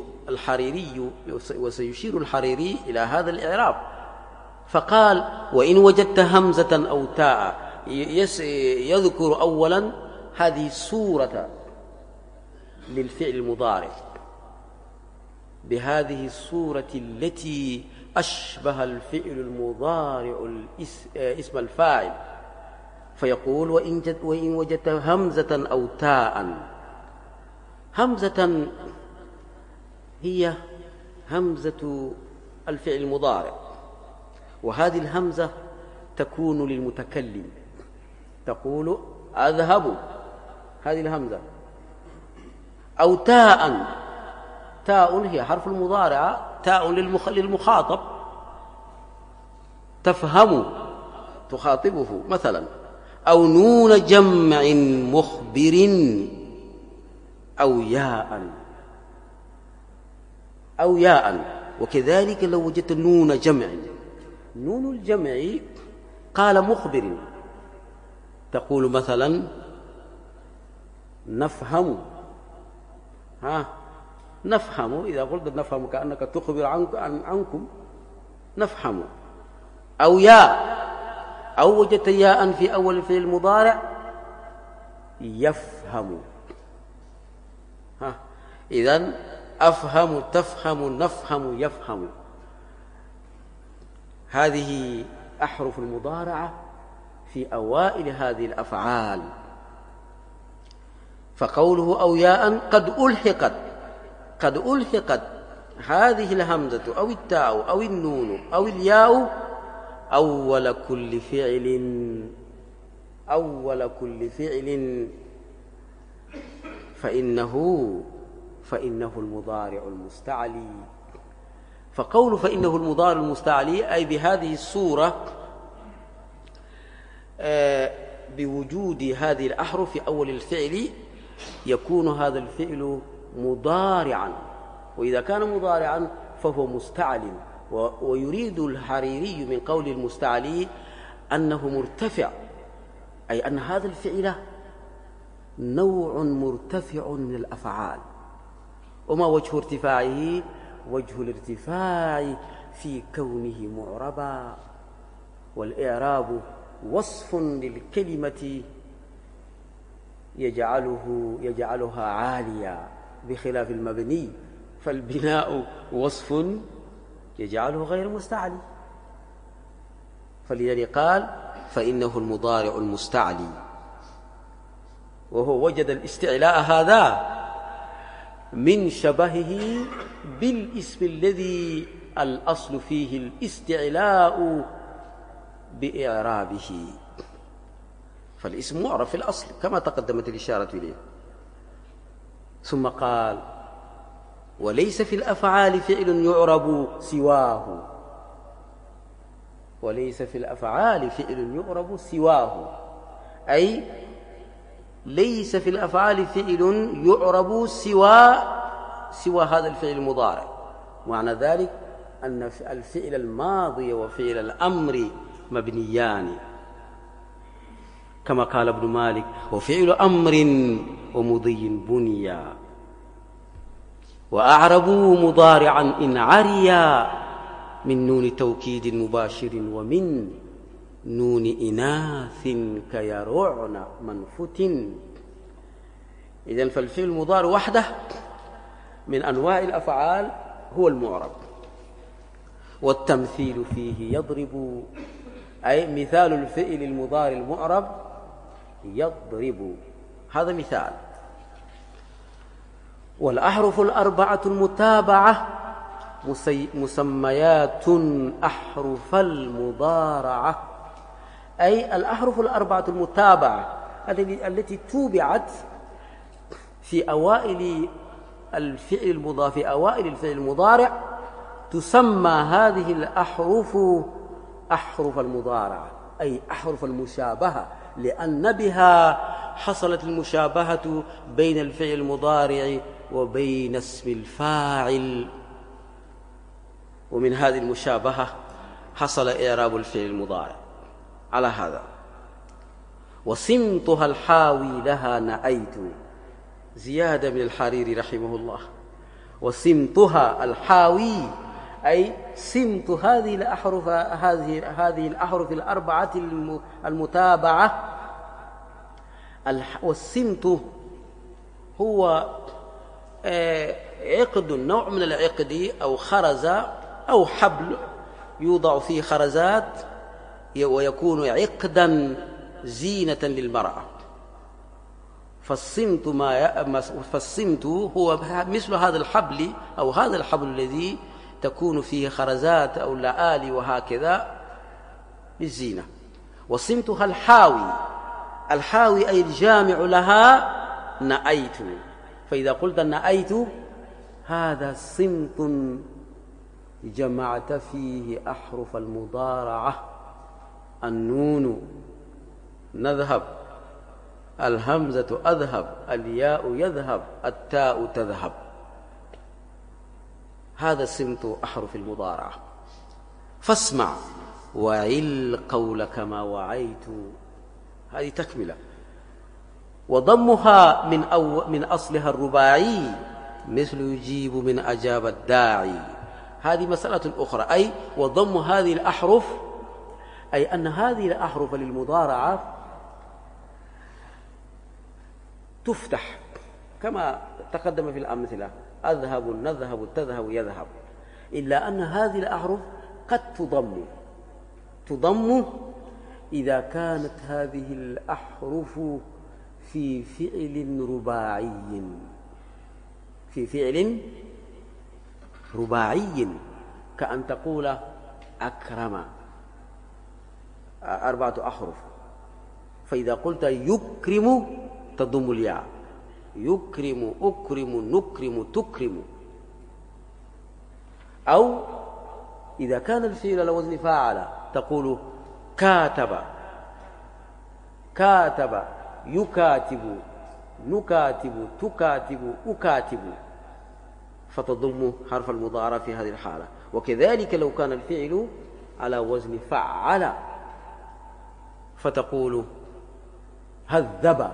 الحريري إلى هذا الإعراب، فقال: وإن وجدت همزة أو تاء. يذكر أولا هذه الصورة للفعل المضارع بهذه الصورة التي أشبه الفعل المضارع اسم الفاعل، فيقول: وإن وجدت همزة أو تاء. همزة هي همزة الفعل المضارع، وهذه الهمزة تكون للمتكلم، تقول أذهب، هذه الهمزة. أو تاء، تاء هي حرف المضارعة، تاء للمخاطب، تفهم، تخاطبه مثلا. أو نون جمع مخبر، أو ياء. وكذلك لو وجدت نون جمع، نون الجمع قال مخبر، تقول مثلا نفهم. نفهم، إذا قلت نفهم كأنك تخبر عنكم، نفهم. أو ياء، أو وجدت ياء في أول الفعل المضارع، يفهم. إذن أفهم، تفهم، نفهم، يفهم. هذه أحرف المضارعة في أوائل هذه الأفعال. فقوله أو ياء قد ألحقت هذه الهمزة أو التاء أو النون أو الياء أول كل فعل فإنه المضارع المستعلي. فقول فإنه المضارع المستعلي أي بهذه الصورة، بوجود هذه الأحرف في أول الفعل، يكون هذا الفعل مضارعا وإذا كان مضارعا فهو مستعل. ويريد الحريري من قول المستعلي أنه مرتفع، أي أن هذا الفعل نوع مرتفع من الأفعال. وما وجه ارتفاعه؟ وجه الارتفاع في كونه معربا، والإعراب وصف للكلمة يجعلها عالية بخلاف المبني، فالبناء وصف يجعله غير مستعلي. فلذلك قال فإنه المضارع المستعلي، وهو وجد الاستعلاء هذا من شبهه بالاسم الذي الأصل فيه الاستعلاء بإعرابه، فالاسم معرب في الأصل كما تقدمت الإشارة إليه. ثم قال وليس في الأفعال فعل يعرب سواه، وليس في الأفعال فعل يعرب سواه، أي ليس في الأفعال فعل يعرب سوى هذا الفعل المضارع. معنى ذلك أن الفعل الماضي وفعل الأمر مبنيان، كما قال ابن مالك وفعل أمر ومضي بنيا، وأعربوا مضارعا إن عريا من نون توكيد مباشر ومن نون إناث كيرعن منفت. إذن فالفعل المضارع وحده من أنواع الأفعال هو المعرب، والتمثيل فيه يضرب، أي مثال الفعل المضارع المعرب يضرب، هذا مثال. والأحرف الأربعة المتابعة مسميات أحرف المضارعة، أي الأحرف الأربعة المتابعة التي توبعت في أوائل الفعل المضارع، في أوائل الفعل المضارع، تسمى هذه الأحرف أحرف المضارعة، أي أحرف المشابهة، لأن بها حصلت المشابهة بين الفعل المضارع وبين اسم الفاعل، ومن هذه المشابهة حصل إعراب الفعل المضارع على هذا. وصمتها الحاوي لها نأيت، زيادة من الحريري رحمه الله. وصمتها الحاوي أي صمت هذه الأحرف الأربعة المتابعة. والصمت هو عقد، نوع من العقد أو خرزة أو حبل يوضع فيه خرزات ويكون عقدا زينة للمرأة. فالصمت هو مثل هذا الحبل أو هذا الحبل الذي تكون فيه خرزات أو لآلي وهكذا للزينة. وصمتها الحاوي، الحاوي أي الجامع لها نأيت، فإذا قلت نأيت هذا صمت جمعت فيه أحرف المضارعة، النون نذهب، الهمزة أذهب، الياء يذهب، التاء تذهب، هذا صمت أحرف المضارعة. فاسمع وعل قول كما وعيت، هذه تكملة. وضمها من أصلها الرباعي مثل يجيب من أجاب الداعي، هذه مسألة أخرى. أي وضم هذه الأحرف، أي أن هذه الأحرف للمضارعة تفتح كما تقدم في الأمثلة، أذهب، نذهب، تذهب، يذهب، إلا أن هذه الأحرف قد تضم إذا كانت هذه الأحرف في فعل رباعي، في فعل رباعي، كأن تقول أكرم، 4 أحرف، فإذا قلت يكرم تضم الياء، يكرم، أكرم، نكرم، تكرم. أو إذا كان الفعل على وزن فاعل تقول كاتب، كاتب، يكاتب، نكاتب، تكاتب، أكاتب، فتضم حرف المضارع في هذه الحالة. وكذلك لو كان الفعل على وزن فعل فتقول هذب،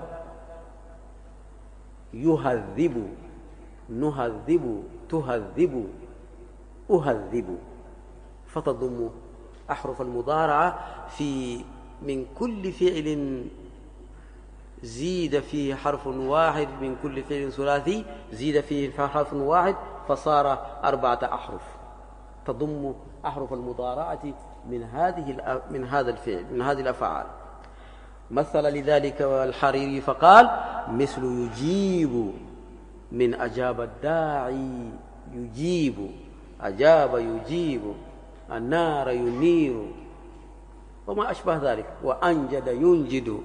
يهذب، نهذب، تهذب، أهذب، فتضم أحرف المضارعة في من كل فعل زيد فيه حرف واحد، من كل فعل ثلاثي زيد فيه حرف واحد فصار 4 أحرف، تضم أحرف المضارعة من هذا الفعل، من هذه الأفعال. مثل لذلك الحريري فقال مثل يجيب من أجاب الداعي، يجيب، أجاب يجيب، النار ينير، وما أشبه ذلك، وأنجد ينجد،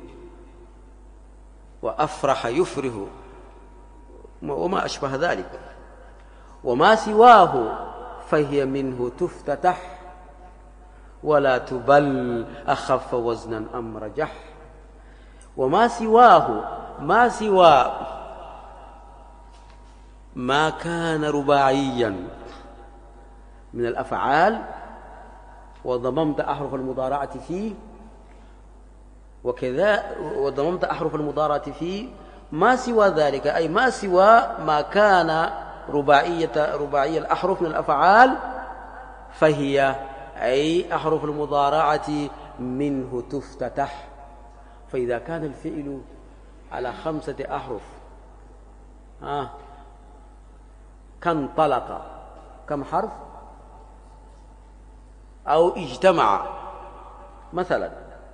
وأفرح يفرح، وما أشبه ذلك. وما سواه فهي منه تفتتح، ولا تبل أخف وزنا أم رجح. وما سواه، ما سوى ما كان رباعيا من الأفعال وضممت أحرف المضارعة فيه، وكذا وضممت أحرف المضارعة فيه، ما سوى ذلك أي ما سوى ما كان رباعية الأحرف من الأفعال فهي أي أحرف المضارعة منه تفتتح. فإذا كان الفعل على 5 أحرف كانطلق كم حرف؟ أو اجتمع مثلا،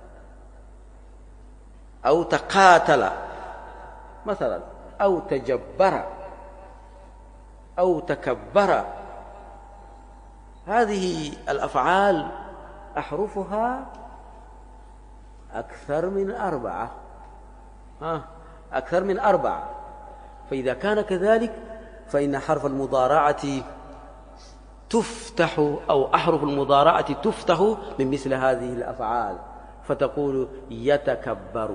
أو تقاتل مثلا، أو تجبر، أو تكبر. هذه الأفعال أحرفها أكثر من 4، أكثر من 4. فإذا كان كذلك فإن حرف المضارعة تفتح، أو أحرف المضارعة تفتح من مثل هذه الأفعال، فتقول يتكبر،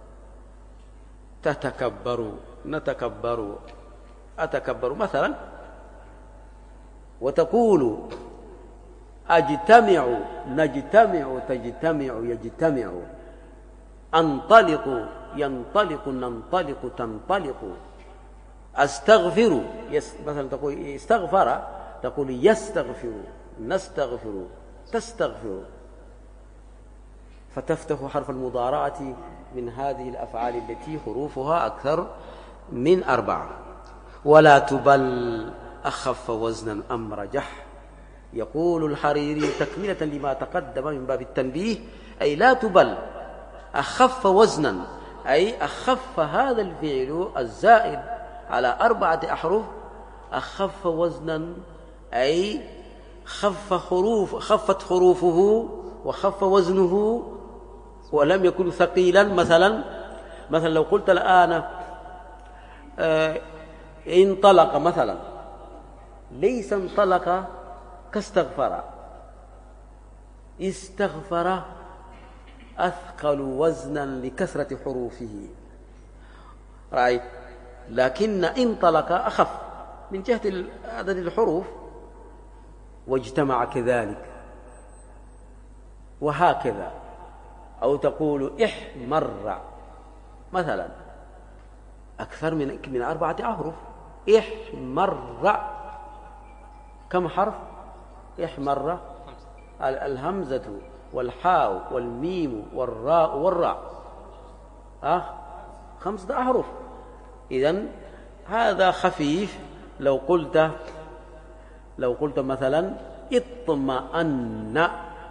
تتكبر، نتكبر، أتكبر مثلا. وتقول أجتمع، نجتمع، تجتمع، يجتمع. أنطلق، ينطلق، ننطلق، تنطلق. أستغفر، مثلا تقول استغفر، تقول يستغفر، نستغفر، تستغفر. فتفتح حرف المضارعة من هذه الأفعال التي حروفها أكثر من 4. ولا تبل أخف وزنا أم رجح. يقول الحريري تكملة لما تقدم من باب التنبيه، أي لا تبل أخف وزنا، أي أخف هذا الفعل الزائد على 4 أحرف أخف وزنا، أي خفت حروفه وخف وزنه ولم يكن ثقيلا. مثلا لو قلت الآن انطلق مثلا، ليس انطلق كاستغفر، استغفر أثقل وزنا لكثرة حروفه، رأيت. لكن انطلق أخف من جهة عدد الحروف، واجتمع كذلك، وهكذا. أو تقول احمر مثلا، أكثر من 4 أحرف. احمر كم حرف؟ احمر الهمزة والحاء والميم والراء والراء 5 أحرف. إذن هذا خفيف. لو قلت مثلا اطمأن،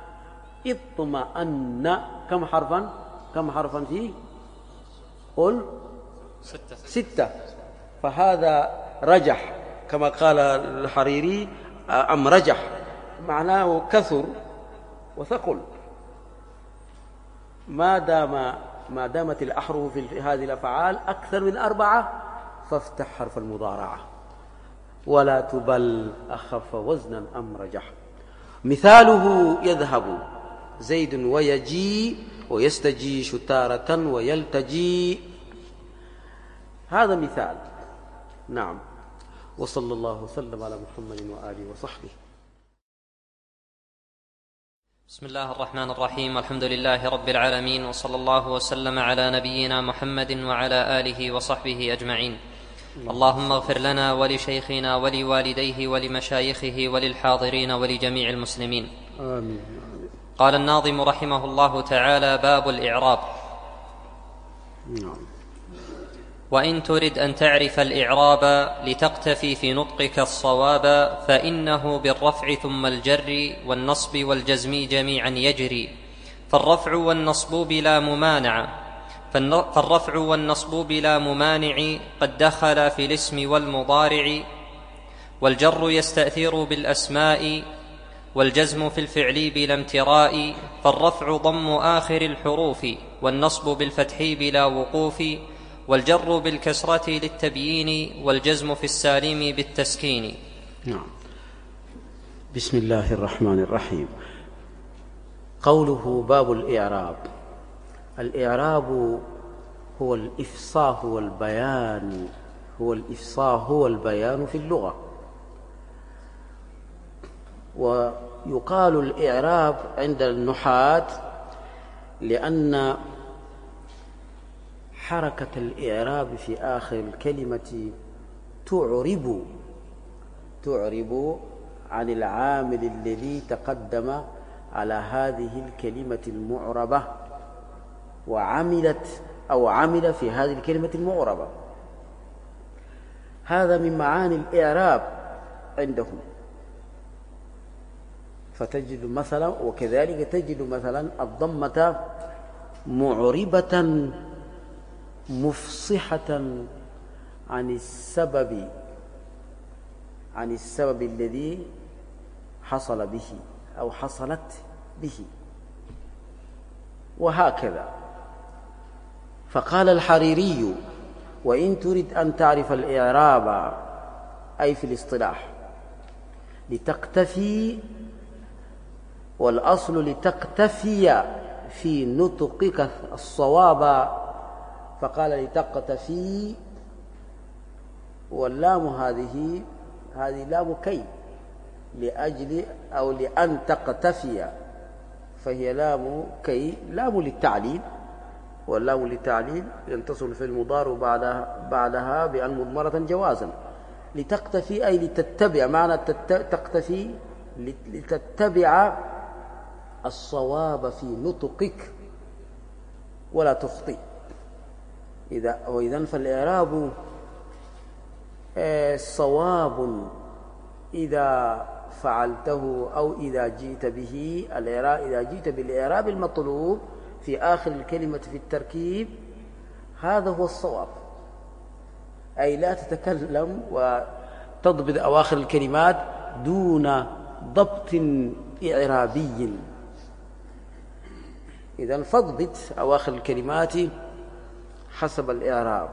اطمأن كم حرفا فيه؟ قل 6. فهذا رجح كما قال الحريري، أم رجح معناه كثر وثقل. ما دامت الأحرف في هذه الأفعال أكثر من 4 فافتح حرف المضارعة. ولا تبل أخف وزنا أم رجح. مثاله يذهب زيد ويجي، ويستجيش تارة ويلتجي. هذا مثال. نعم. وصلى الله وسلم على محمد وآله وصحبه. بسم الله الرحمن الرحيم. الحمد لله رب العالمين، وصلى الله وسلم على نبينا محمد وعلى آله وصحبه أجمعين. اللهم اغفر لنا ولشيخنا ولوالديه ولمشايخه وللحاضرين ولجميع المسلمين، آمين. قال الناظم رحمه الله تعالى: باب الإعراب. وإن ترد أن تعرف الإعراب لتقتفي في نطقك الصواب، فإنه بالرفع ثم الجر والنصب والجزم جميعا يجري، فالرفع والنصب بلا ممانع قد دخل في الاسم والمضارع، والجر يستأثر بالأسماء والجزم في الفعل بلا امتراء، فالرفع ضم آخر الحروف والنصب بالفتح بلا وقوف، والجر بالكسرة للتبيين والجزم في السالم بالتسكين. نعم. بسم الله الرحمن الرحيم. قوله باب الإعراب. الإعراب هو الإفصاح والبيان، هو البيان في اللغة. ويقال الإعراب عند النحاة لأن حركة الإعراب في آخر الكلمة تعرب عن العامل الذي تقدم على هذه الكلمة المعربة عمل في هذه الكلمة المعربة. هذا من معاني الإعراب عندهم. فتجد مثلا، وكذلك تجد مثلا الضمة معربة مفصحة عن السبب الذي حصل به أو حصلت به، وهكذا. فقال الحريري: وإن تريد أن تعرف الإعراب، أي في الاصطلاح، لتقتفي، والأصل لتقتفي في نطقك الصواب، فقال لتقتفي، واللام هذه لام كي، لأجل أو لأن تقتفي، فهي لام كي، لام للتعليل، واللام للتعليل ينتصل في المضارع بعدها بأن مضمرة جوازا. لتقتفي أي لتتبع، معنى تقتفي لتتبع الصواب في نطقك ولا تخطئ. وإذن فالإعراب صواب إذا فعلته أو إذا جئت به، إذا جئت بالإعراب المطلوب في آخر الكلمة في التركيب، هذا هو الصواب. أي لا تتكلم وتضبط أواخر الكلمات دون ضبط إعرابي. إذن فاضبط أواخر الكلمات حسب الإعراب.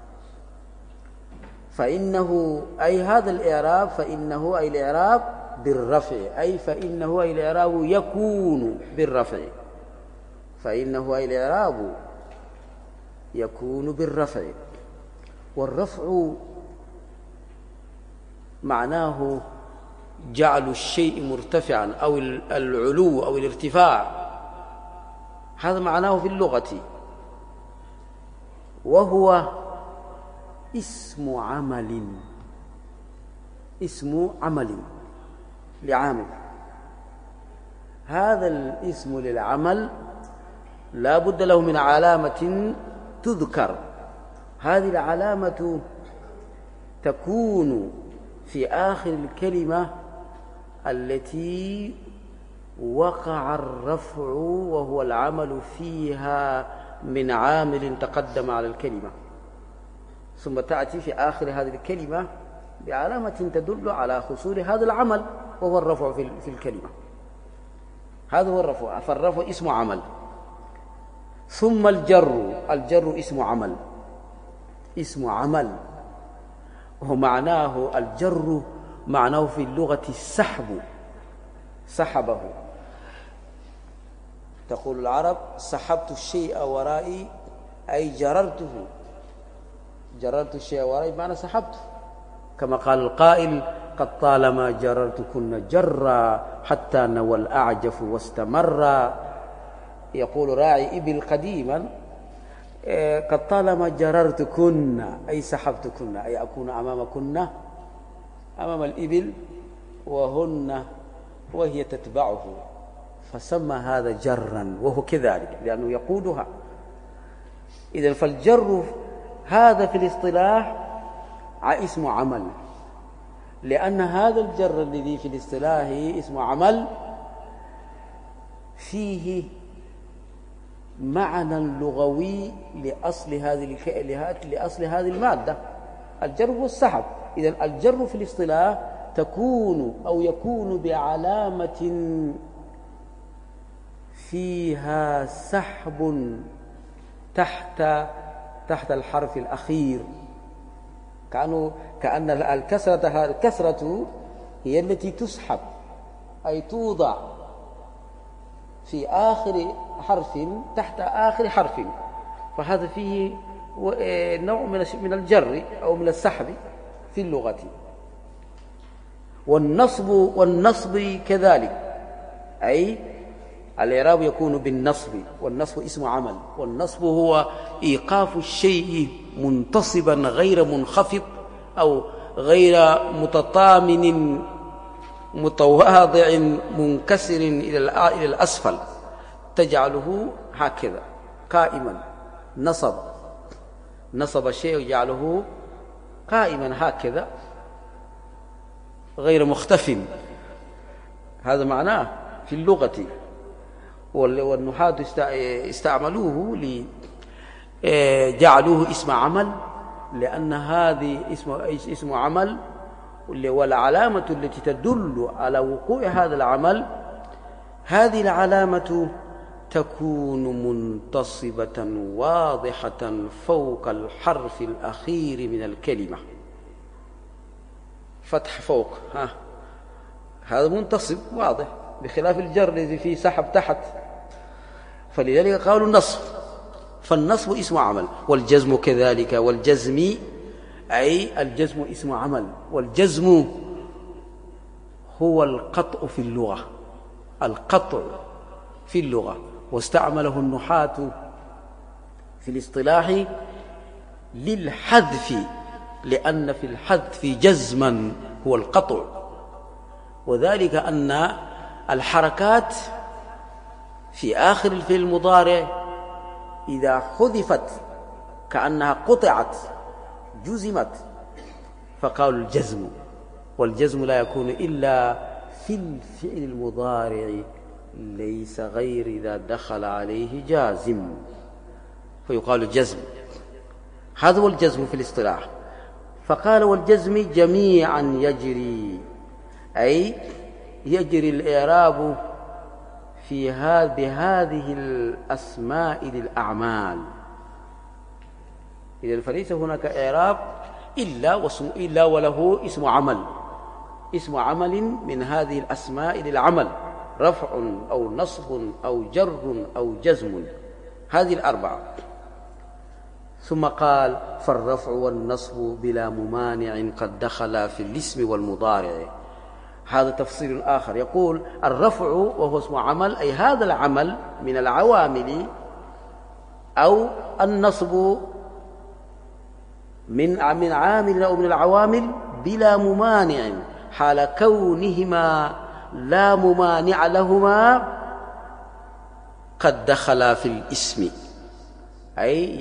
فإنه أي هذا الإعراب، فإنه أي الإعراب بالرفع، أي فإنه أي الإعراب يكون بالرفع، فإنه أي الإعراب يكون بالرفع. والرفع معناه جعل الشيء مرتفعا أو العلو أو الارتفاع، هذا معناه في اللغة. وهو اسم عمل لعامل. هذا الاسم للعمل لا بد له من علامة تذكر. هذه العلامة تكون في آخر الكلمة التي وقع الرفع وهو العمل فيها من عامل تقدم على الكلمة، ثم تأتي في آخر هذه الكلمة بعلامة تدل على حصول هذا العمل وهو الرفع في الكلمة. هذا هو الرفع، فالرفع اسم عمل. ثم الجر اسم عمل، ومعناه الجر معناه في اللغة السحب، سحبه. تقول العرب: سحبت الشيء ورائي، أي جررته، جررت الشيء ورائي بمعنى سحبته. كما قال القائل: قد طالما جررتكن جرا حتى نوى الأعجف واستمر. يقول راعي إبل قديما: قد طالما جررتكن، أي سحبتكن، أي أكون أمامكن، أمام الإبل وهي تتبعه، فسمى هذا جرا، وهو كذلك لأنه يقودها. إذن فالجر هذا في الاصطلاح اسم عمل، لأن هذا الجر الذي في الاصطلاح اسم عمل فيه معنى لغوي لأصل هذه المادة. الجر هو السحب. إذن الجر في الاصطلاح يكون بعلامة فيها سحب تحت الحرف الأخير، كأن الكسرة هي التي تسحب، أي توضع في آخر حرف تحت آخر حرف، فهذا فيه نوع من الجر أو من السحب في اللغة. والنصب كذلك، أي الإعراب يكون بالنصب، والنصب اسم عمل. والنصب هو إيقاف الشيء منتصبا غير منخفض أو غير متطامن متواضع منكسر إلى الأسفل، تجعله هكذا قائما. نصب الشيء يجعله قائما هكذا غير مختف، هذا معناه في اللغة. والنحاة استعملوه جعلوه اسم عمل، لأن هذه اسم عمل، والعلامة التي تدل على وقوع هذا العمل، هذه العلامة تكون منتصبة واضحة فوق الحرف الأخير من الكلمة. فتح فوق، هذا منتصب واضح، بخلاف الجر الذي فيه سحب تحت. فلذلك قالوا النصب. فالنصب اسم عمل. والجزم كذلك، والجزم أي الجزم اسم عمل. والجزم هو القطع في اللغة، القطع في اللغة، واستعمله النحاة في الاصطلاح للحذف، لأن في الحذف جزما هو القطع، وذلك أن الحركات في آخر الفعل المضارع إذا حذفت كأنها قطعت جزمت، فقالوا الجزم. والجزم لا يكون إلا في الفعل المضارع ليس غير إذا دخل عليه جازم، فيقال الجزم. هذا هو الجزم في الاصطلاح. فقال والجزم جميعا يجري، أي يجري الإعراب بهذه الأسماء للأعمال. إذن فليس هناك إعراب إلا وله اسم عمل، اسم عمل من هذه الأسماء للعمل، رفع أو نصب أو جر أو جزم، هذه الأربعة. ثم قال فالرفع والنصب بلا ممانع قد دخل في الاسم والمضارع. هذا تفصيل آخر. يقول الرفع وهو اسم عمل، أي هذا العمل من العوامل، أو النصب من عامل أو من العوامل بلا ممانع، حال كونهما لا ممانع لهما قد دخلا في الاسم، أي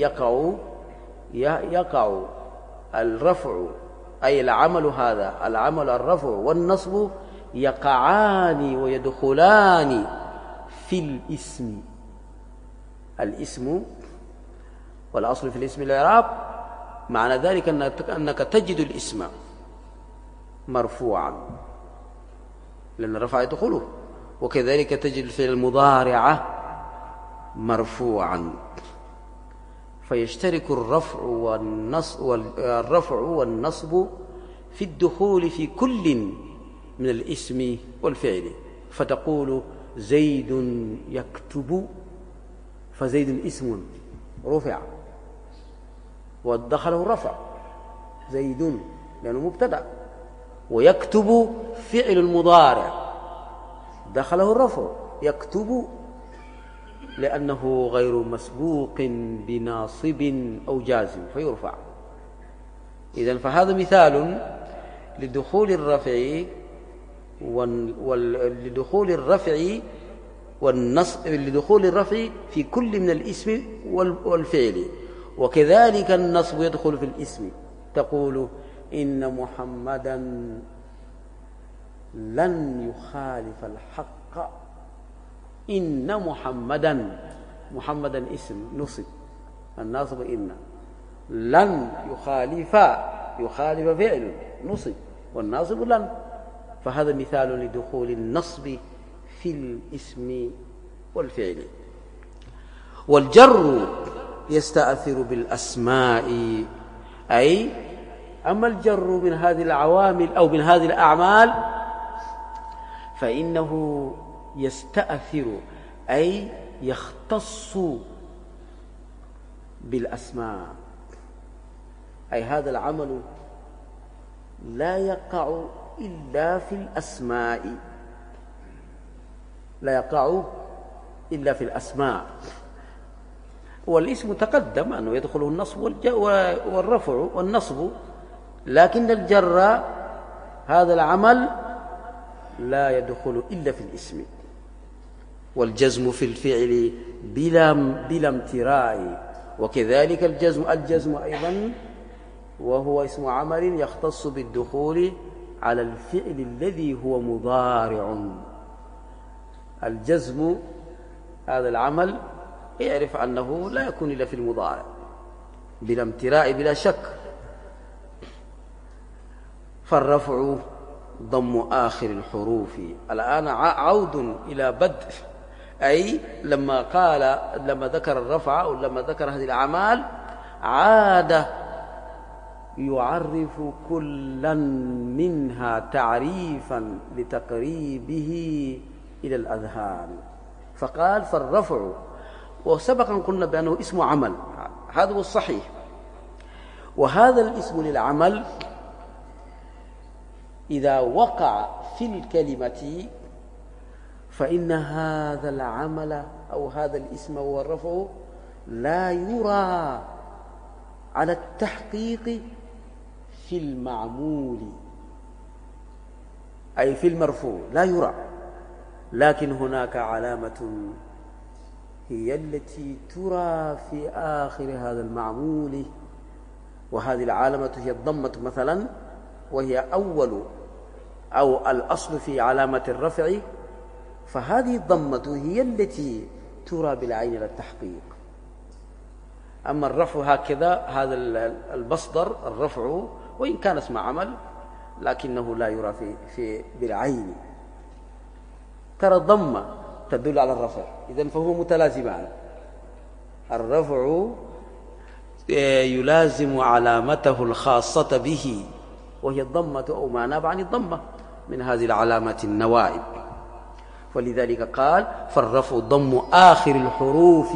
يقع الرفع، أي العمل هذا العمل الرفع والنصب يقعان ويدخلان في الاسم. الاسم والأصل في الاسم الإعراب، معنى ذلك أنك تجد الاسم مرفوعا لأن الرفع يدخله، وكذلك تجد الفعل المضارع مرفوعا، فيشترك الرفع والنصب في الدخول في كل من الاسم والفعل. فتقول زيد يكتب، فزيد اسم رفع ودخله الرفع زيد، لأنه مبتدأ. ويكتب فعل المضارع دخله الرفع، يكتب لأنه غير مسبوق بناصب أو جازم فيرفع. إذن فهذا مثال لدخول الرفع لدخول الرفع في كل من الاسم والفعل. وكذلك النصب يدخل في الاسم، تقول إن محمدا لن يخالف الحق. إن محمدا اسم نصب، الناصب إن. لن يخالف فعل نصب، والناصب لن. فهذا مثال لدخول النصب في الاسم والفعل. والجر يستأثر بالأسماء، أي أما الجر من هذه العوامل أو من هذه الأعمال فإنه يستأثر، أي يختص بالأسماء. أي هذا العمل لا يقع إلا في الأسماء، لا يقع إلا في الأسماء. والاسم تقدم أنه يدخله النصب والرفع والنصب، لكن الجر هذا العمل لا يدخل إلا في الاسم. والجزم في الفعل بلا امتراء، وكذلك الجزم أيضا وهو اسم عمل يختص بالدخول على الفعل الذي هو مضارع. الجزم هذا العمل يعرف أنه لا يكون إلا في المضارع بلا امتراء بلا شك. فالرفع ضم آخر الحروف. الآن عود إلى بدء، أي لما ذكر الرفع أو لما ذكر هذه الأعمال عاد يعرف كلا منها تعريفا لتقريبه إلى الأذهان. فقال فالرفع، وسبقا قلنا بأنه اسم عمل، هذا هو الصحيح. وهذا الاسم للعمل إذا وقع في الكلمة فإن هذا العمل أو هذا الاسم هو الرفع لا يرى على التحقيق في المعمول، أي في المرفوع لا يرى، لكن هناك علامة هي التي ترى في آخر هذا المعمول، وهذه العلامة هي الضمة مثلا، وهي أول أو الأصل في علامة الرفع. فهذه الضمة هي التي ترى بالعين على التحقيق. أما الرفع هكذا، هذا المصدر الرفع وإن كان اسم عمل لكنه لا يرى بالعين. ترى الضمة تدل على الرفع، إذن فهو متلازمان. الرفع يلازم علامته الخاصة به وهي الضمة أو ما ناب عن الضمة من هذه العلامات النوائب. ولذلك قال فالرفع ضم آخر الحروف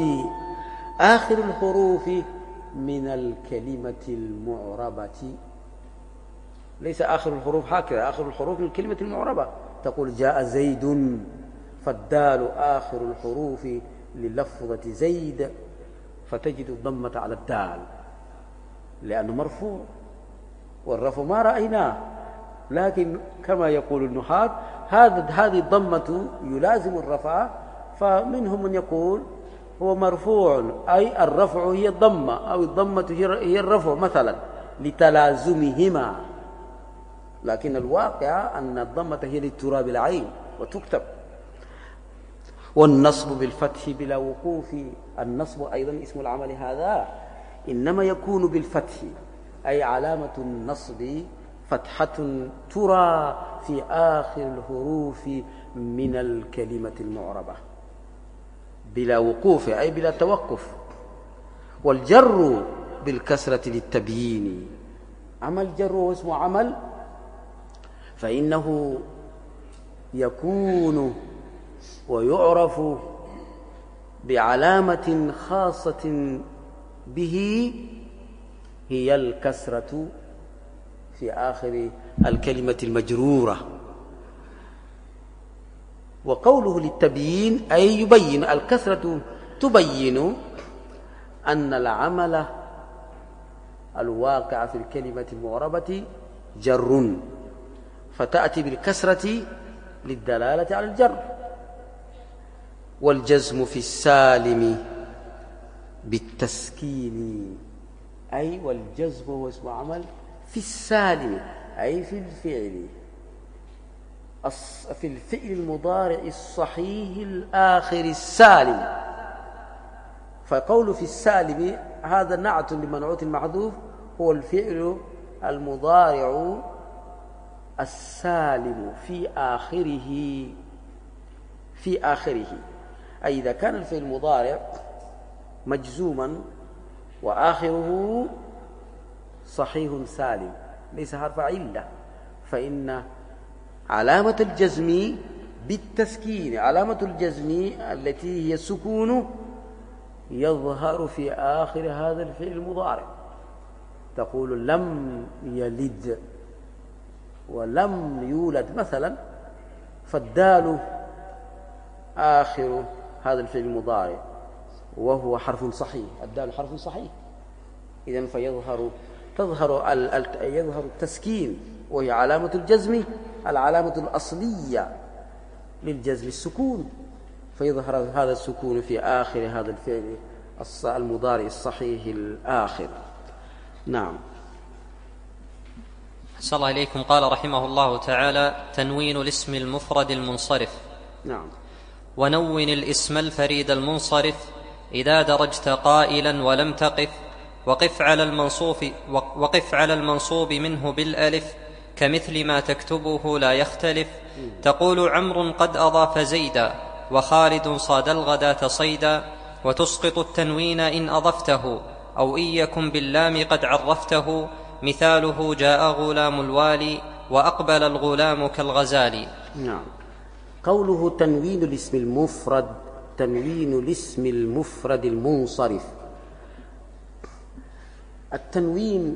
من الكلمة المعربة. ليس آخر الحروف هكذا، آخر الحروف من الكلمة المعربة. تقول جاء زيد، فالدال آخر الحروف للفظة زيد، فتجد الضمة على الدال لأنه مرفوع، والرفع ما رأيناه، لكن كما يقول النحاة هذه الضمة يلازم الرفع. فمنهم من يقول هو مرفوع، أي الرفع هي الضمة أو الضمة هي الرفع مثلا لتلازمهما، لكن الواقع أن الضمة هي للتراب العين وتكتب. والنصب بالفتح بلا وقوف. النصب أيضا اسم العمل هذا إنما يكون بالفتح، أي علامة النصب فتحة ترى في آخر الحروف من الكلمة المعربة بلا وقوف، أي بلا توقف. والجر بالكسرة للتبيين. أما الجر هو اسم عمل فإنه يكون ويعرف بعلامة خاصة به هي الكسرة في آخر الكلمة المجرورة. وقوله للتبيين أي يبين، الكسرة تبين أن العمل الواقع في الكلمة المعربة جر، فتأتي بالكسرة للدلالة على الجر. والجزم في السالم بالتسكين، أي والجزم هو اسم عمل في السالم أي في الفعل المضارع الصحيح الآخر السالم. فقول في السالم هذا نعت لمنعوت المحذوف، هو الفعل المضارع السالم في آخره أي إذا كان الفعل المضارع مجزوما وآخره صحيح سالم ليس حرف علة، فإن علامة الجزم بالتسكين، علامة الجزم التي هي السكون، يظهر في آخر هذا الفعل المضارع. تقول لم يلد ولم يولد مثلا، فالدال آخر هذا الفعل المضارع وهو حرف صحيح، الدال حرف صحيح، إذن يظهر التسكين، وهي علامة الجزم، العلامة الأصلية للجزم السكون، فيظهر هذا السكون في آخر هذا الفعل المضارع الصحيح الآخر. نعم. أحسن الله إليكم. قال رحمه الله تعالى: تنوين الاسم المفرد المنصرف. نعم. ونون الاسم الفريد المنصرف إذا درجت قائلا ولم تقف، وقف على المنصوب منه بالألف، كمثل ما تكتبه لا يختلف. تقول عمرو قد أضاف زيدا، وخالد صاد الغداة صيدا، وتسقط التنوين إن أضفته، أو إن يكن باللام قد عرفته، مثاله جاء غلام الوالي، وأقبل الغلام كالغزال. نعم. قوله تنوين الاسم المفرد، تنوين الاسم المفرد المنصرف. التنوين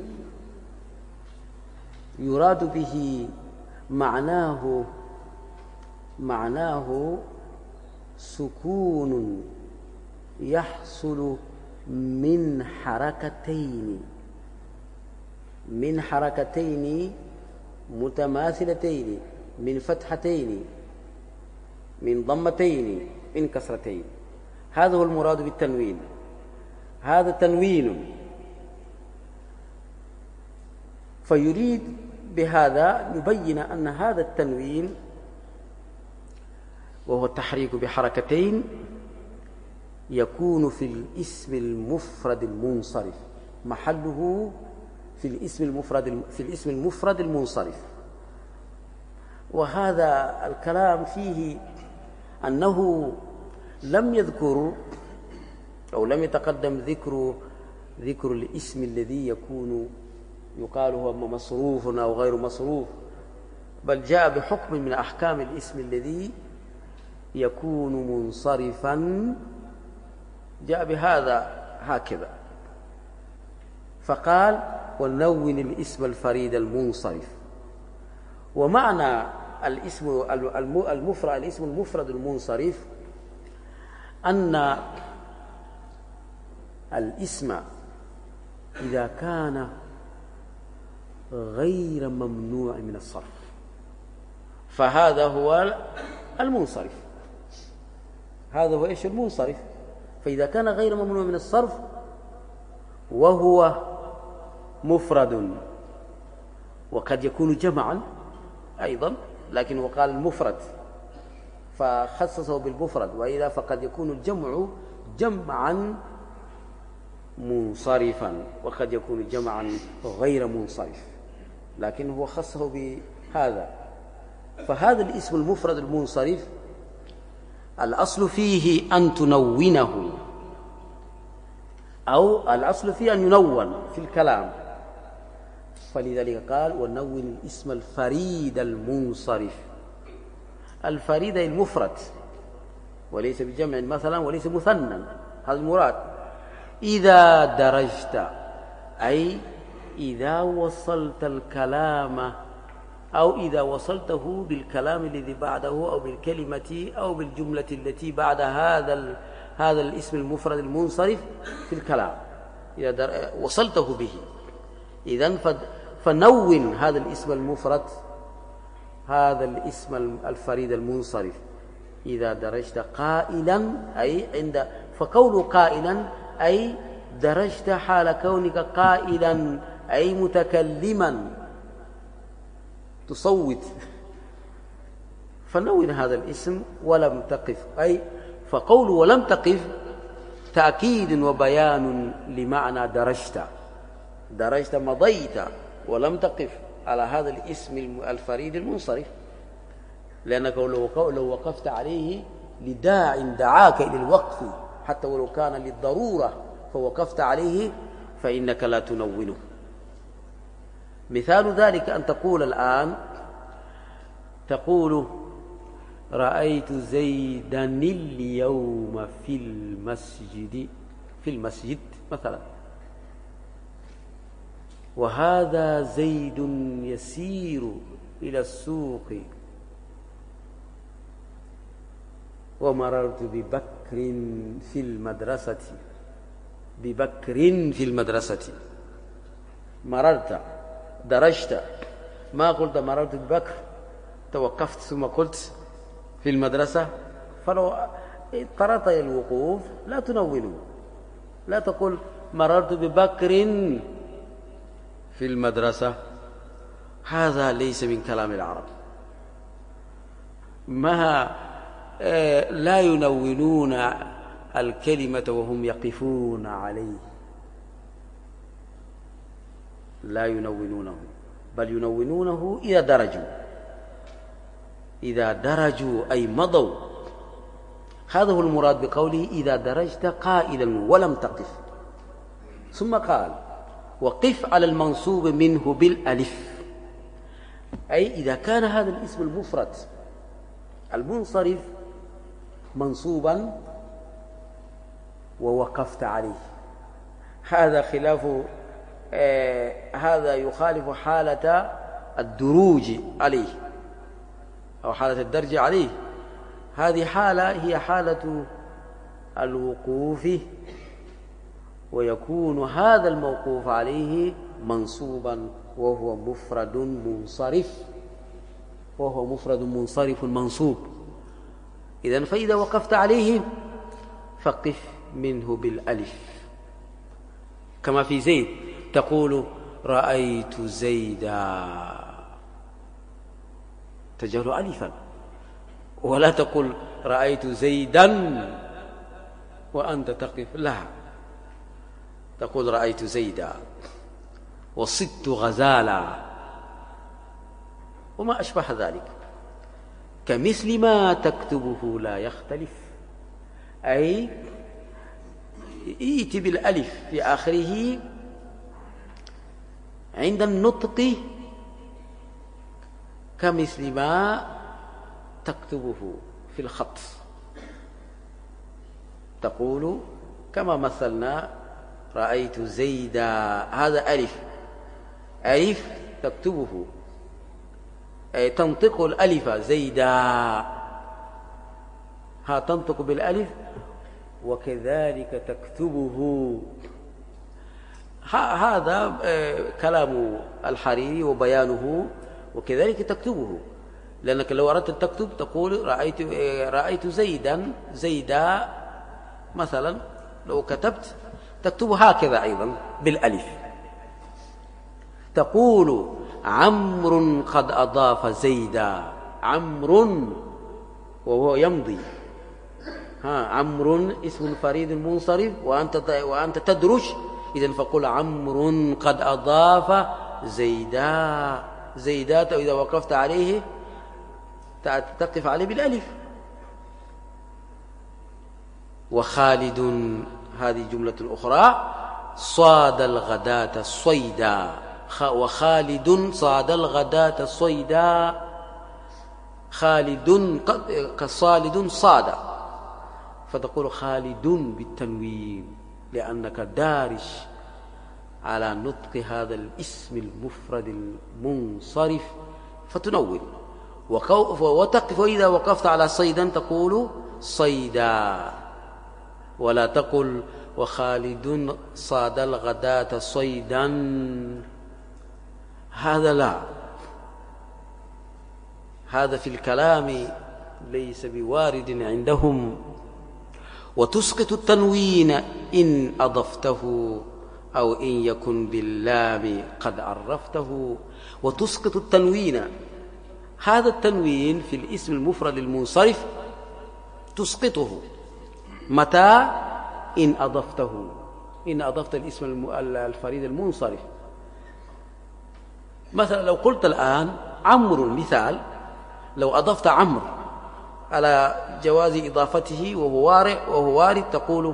يراد به معناه سكون يحصل من حركتين متماثلتين، من فتحتين، من ضمتين، من كسرتين. هذا هو المراد بالتنوين. هذا تنوين، فيريد بهذا يبين أن هذا التنوين وهو التحريك بحركتين يكون في الاسم المفرد المنصرف، محله في الاسم المفرد المنصرف. وهذا الكلام فيه أنه لم يذكر أو لم يتقدم ذكر الاسم الذي يقال هو مصروف أو غير مصروف، بل جاء بحكم من أحكام الاسم الذي يكون منصرفا، جاء بهذا هكذا، فقال ونون الاسم الفريد المنصرف. ومعنى الاسم المفرد المنصرف أن الاسم إذا كان غير ممنوع من الصرف فهذا هو المنصرف، هذا هو إيش المنصرف. فإذا كان غير ممنوع من الصرف وهو مفرد، وقد يكون جمعا أيضا، لكن وقال المفرد فخصصه بالمفرد، وإذا فقد يكون الجمع جمعا منصرفا، وقد يكون جمعا غير منصرف، لكن هو خصه بهذا. فهذا الاسم المفرد المنصرف الأصل فيه أن تنونه، أو الأصل فيه أن ينون في الكلام، فلذلك قال ونون الاسم الفريد المنصرف. الفريد المفرد، وليس بجمع مثلا، وليس مثنى، هذا المراد. إذا درجت أي إذا وصلت الكلام أو إذا وصلته بالكلام الذي بعده أو بالكلمة أو بالجملة التي بعد هذا الاسم المفرد المنصرف في الكلام، إذا وصلته به، إذن فنون هذا الاسم المفرد، هذا الاسم الفريد المنصرف إذا درجت قائلا، أي عند، فقول قائلا أي درجت حال كونك قائلا أي متكلما تصوت، فنون هذا الاسم ولم تقف، أي فقول ولم تقف تأكيد وبيان لمعنى درجت مضيت ولم تقف على هذا الاسم الفريد المنصرف، لأنك لو وقفت عليه لداع دعاك إلى الوقف حتى ولو كان للضرورة فوقفت عليه فإنك لا تنونه. مثال ذلك أن تقول الآن، تقول رأيت زيدا اليوم في المسجد مثلا، وهذا زيد يسير إلى السوق، ومررت ببكر في المدرسة، مررت درجت، ما قلت مررت ببكر توقفت ثم قلت في المدرسة، فلو اضطررت إلى الوقوف لا تنونه، لا تقول مررت ببكر في المدرسة، هذا ليس من كلام العرب. لا ينونون الكلمة وهم يقفون عليه، لا ينونونه، بل ينونونه إذا درجوا أي مضوا. هذا هو المراد بقوله إذا درجت قائلا ولم تقف. ثم قال وقف على المنصوب منه بالألف، أي إذا كان هذا الاسم المفرد المنصرف منصوبا ووقفت عليه، هذا هذا يخالف حالة الدروج عليه أو حالة الدرج عليه. هذه حالة هي حالة الوقوف، ويكون هذا الموقوف عليه منصوبا وهو مفرد منصرف منصوب. إذن فإذا وقفت عليه فقف منه بالألف، كما في زيد تقول رأيت زيدا، تجعل ألفا، ولا تقول رأيت زيدا وأنت تقف، لا، تقول رأيت زيدا وصدت غزالا وما أشبه ذلك. كمثل ما تكتبه لا يختلف، أي ائت بالألف في آخره عند النطق كمثل ما تكتبه في الخط، تقول كما مثلنا رأيت زيدا، هذا ألف تكتبه، أي تنطق الألف زيدا، تنطق بالألف وكذلك تكتبه. هذا كلام الحريري وبيانه، وكذلك تكتبه، لأنك لو أردت أن تكتب تقول رأيت زيدا مثلا، لو كتبت تكتب هكذا أيضا بالألف، تقول عمرو قد أضاف زيدا، عمرو وهو يمضي، عمرو اسم فريد منصرف وأنت تدرج، إذن فقل عمرو قد أضاف زيدا، إذا وقفت عليه تقف عليه بالألف. وخالد، هذه جملة أخرى، صاد الغداة صيدا، وخالد صاد الغداة صيدا، خالد كصالد صاد، فتقول خالد بالتنوين لأنك دارش على نطق هذا الاسم المفرد المنصرف فتنون، وتقف، وإذا وقفت على صيدا تقول صيدا، ولا تقل وخالد صاد الغداة صيدا، هذا لا، هذا في الكلام ليس بوارد عندهم. وتسقط التنوين إن أضفته أو إن يكن باللام قد عرفته. وتسقط التنوين، هذا التنوين في الاسم المفرد المنصرف تسقطه متى؟ إن أضفته، إن أضفت الاسم الفريد المنصرف. مثلا لو قلت الآن عمرو، مثال، لو أضفت عمرو على جواز إضافته وهو وارد تقول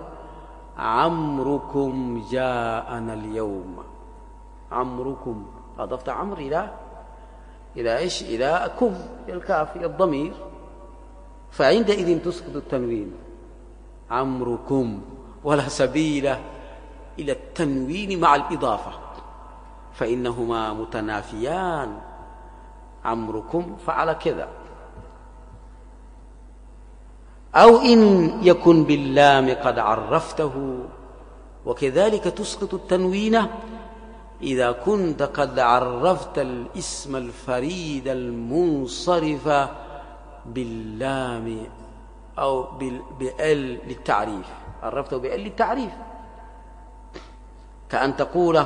عمركم جاءنا اليوم. عمركم، أضفت عمرو إلى إيش؟ إلى كم، إلى الكاف، إلى الضمير، فعندئذ تسقط التنوين عمركم، ولا سبيل إلى التنوين مع الإضافة، فإنهما متنافيان. عمركم فعل كذا. أو إن يكن باللام قد عرفته، وكذلك تسقط التنوين إذا كنت قد عرفت الاسم الفريد المنصرف باللام أو بال للتعريف، عرفته بال للتعريف، كأن تقول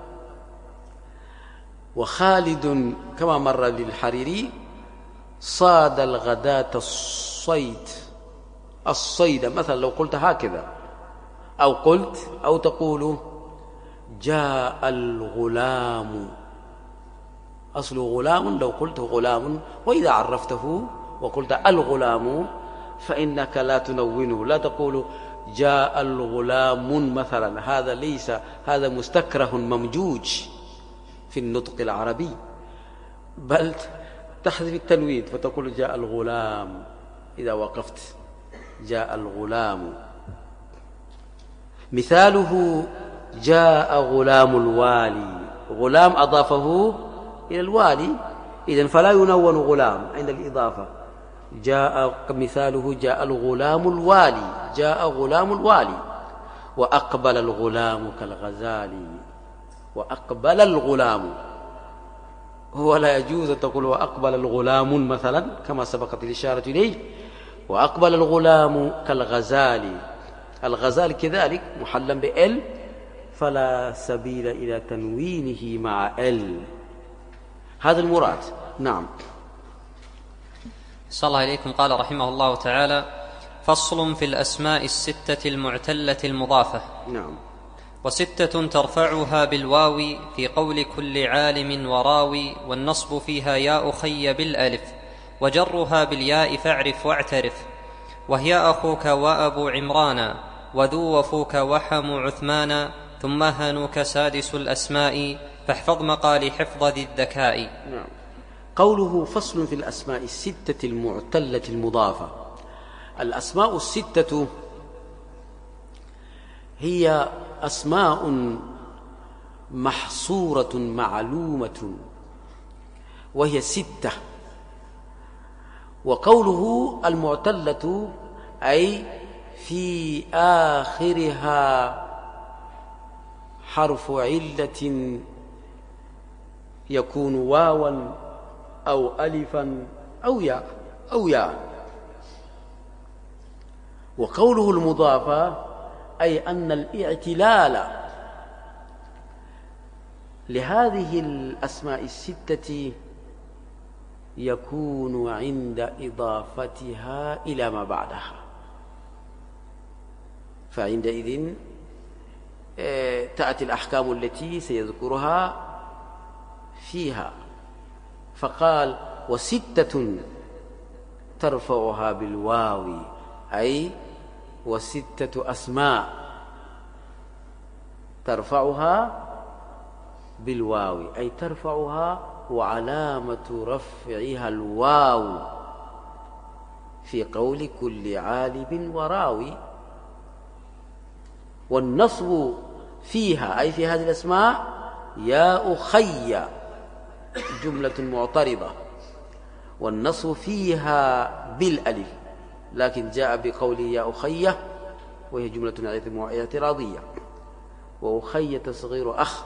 وخالد كما مر للحريري صاد الغداة الصيد مثلا، لو قلت هكذا، أو تقول جاء الغلام، أصل غلام، لو قلت غلام، وإذا عرفته وقلت الغلام فإنك لا تنونه، لا تقول جاء الغلام مثلا، هذا ليس، هذا مستكره ممجوج في النطق العربي، بل تحذف التنوين فتقول جاء الغلام إذا وقفت، جاء الغلام. مثاله جاء غلام الوالي، غلام أضافه إلى الوالي، إذن فلا ينون غلام عند الإضافة. مثاله جاء الغلام الوالي، جاء غلام الوالي. وأقبل الغلام كالغزال، وأقبل الغلام، هو لا يجوز أن تقول وأقبل الغلام مثلا كما سبقت الإشارة إليه، وأقبل الغلام كالغزال، الغزال كذلك محلا بال، فلا سبيل إلى تنوينه مع ال، هذا المراد. نعم. صلى الله إليكم. قال رحمه الله تعالى: فصل في الأسماء الستة المعتلة المضافة. نعم. وستة ترفعها بالواو في قول كل عالم وراوي، والنصب فيها يا أخي بالألف، وجرها بالياء فاعرف واعترف، وهي أخوك وأبو عمران، وذو وفوك وحم عثمان، ثم هنوك سادس الأسماء، فاحفظ مقال حفظ ذي الذكاء. نعم. قوله فصل في الأسماء الستة المعتلة المضافة. الأسماء الستة هي أسماء محصورة معلومة، وهي ستة. وقوله المعتلة أي في آخرها حرف علة يكون واوا أو ألفا أو ياء. وقوله المضافة أي أن الاعتلال لهذه الأسماء الستة يكون عند إضافتها إلى ما بعدها، فعندئذ تأتي الأحكام التي سيذكرها فيها. فقال وستة ترفعها بالواو، أي وستة أسماء ترفعها بالواو، أي ترفعها وعلامة رفعها الواو في قول كل عالم وراوي. والنصب فيها أي في هذه الأسماء يا أخي جملة معترضة، والنصب فيها بالألف، لكن جاء بقوله يا أخي وهي جملة اعتراضية. وأخي تصغير أخ،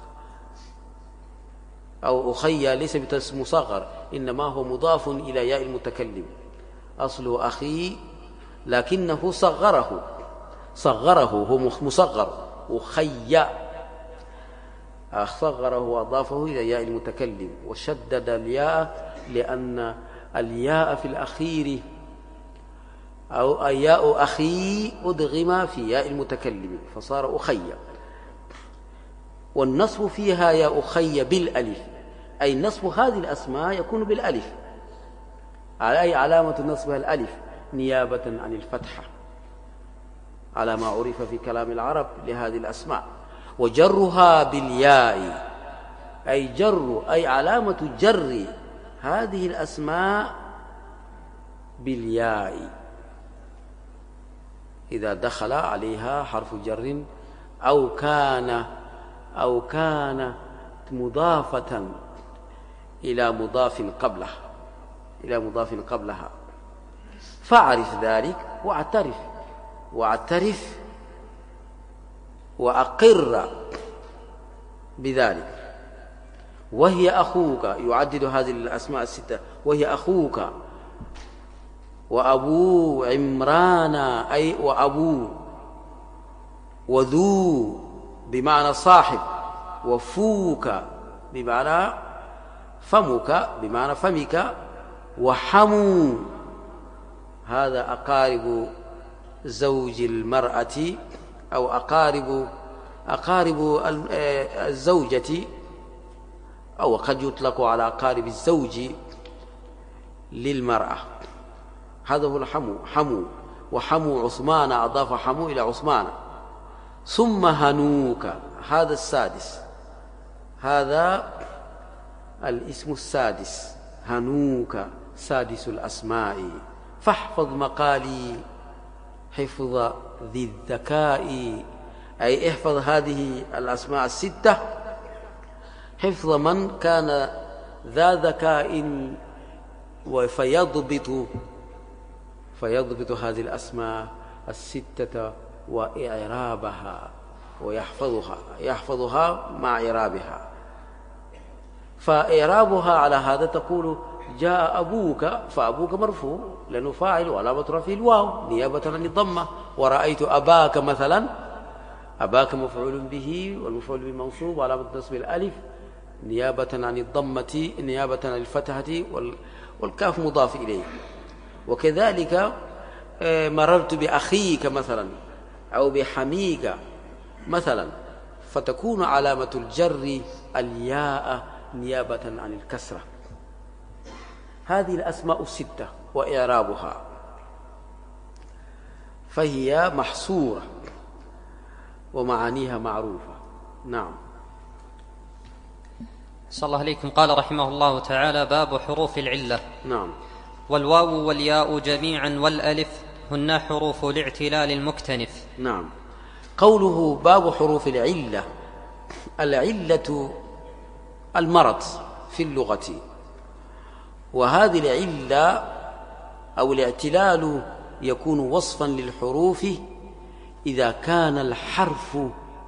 أو أخي ليس باسم مصغر، إنما هو مضاف إلى ياء المتكلم، أصله أخي لكنه صغره هو مصغر، أخي صغره وأضافه إلى ياء المتكلم وشدد الياء، لأن الياء في الأخير أو ياء أخي أدغم في ياء المتكلم فصار أخي. والنصب فيها يا أخي بالألف، أي نصب هذه الأسماء يكون بالألف، أي علامة نصبها الألف نيابة عن الفتحة على ما عرف في كلام العرب لهذه الأسماء. وجرها بالياء أي علامة جر هذه الأسماء بالياء إذا دخل عليها حرف جر أو كان مضافة إلى مضاف قبلها. فاعرف ذلك واعترف وأقر بذلك. وهي أخوك، يعدد هذه الأسماء الستة، وهي أخوك، وأبو عمران أي وأبو، وذو بمعنى صاحب، وفوك بمعنى فمك بمعنى فمك، وحمو هذا أقارب زوج المرأة أو أقارب الزوجة، أو قد يطلق على أقارب الزوج للمرأة. هذا هو حمو. وحمو عثمان، أضاف حمو إلى عثمان. ثم هنوك، هذا السادس، هذا الاسم السادس، هنوك سادس الأسماء. فاحفظ مقالي حفظ ذي الذكاء، أي احفظ هذه الأسماء الستة حفظ من كان ذا ذكاء، فيضبط هذه الأسماء الستة وإعرابها ويحفظها مع إعرابها. فإعرابها على هذا تقول جاء أبوك، فأبوك مرفوع لأنه فاعل وعلامة رفعه الواو نيابة عن الضمة. ورأيت أباك مثلا، أباك مفعول به والمفعول به منصوب وعلامة نصب الألف نيابة عن الضمة نيابة عن الفتحة والكاف مضاف إليه. وكذلك مررت بأخيك مثلا أو بحميك مثلا، فتكون علامة الجر الياء نيابة عن الكسرة. هذه الأسماء الستة وإعرابها فهي محصورة ومعانيها معروفة. نعم. صلى الله عليكم. قال رحمه الله تعالى: باب حروف العلة. نعم. والواو والياء جميعا والألف هن حروف الاعتلال المكتنف. نعم. قوله باب حروف العلة، العلة المرض في اللغة، وهذه العلة أو الاعتلال يكون وصفا للحروف إذا كان الحرف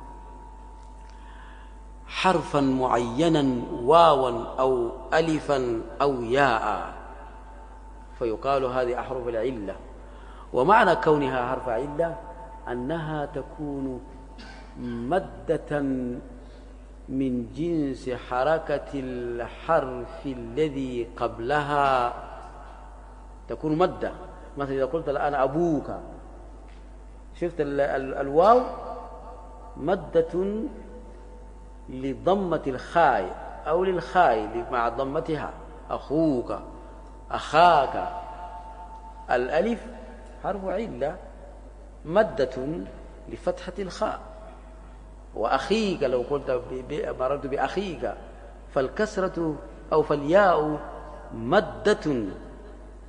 حرفا معينا واوا أو ألفا أو ياء، فيقال هذه أحرف العلة. ومعنى كونها حرف علة أنها تكون مادة من جنس حركة الحرف الذي قبلها، تكون مادة. مثلا إذا قلت الآن أبوك، شفت الواو مادة لضمة الخاء أو للخاء مع ضمتها. أخوك، أخاك، الألف حرف علة مادة لفتحة الخاء. وأخيك لو قلت مررت بأخيك، فالكسرة أو فالياء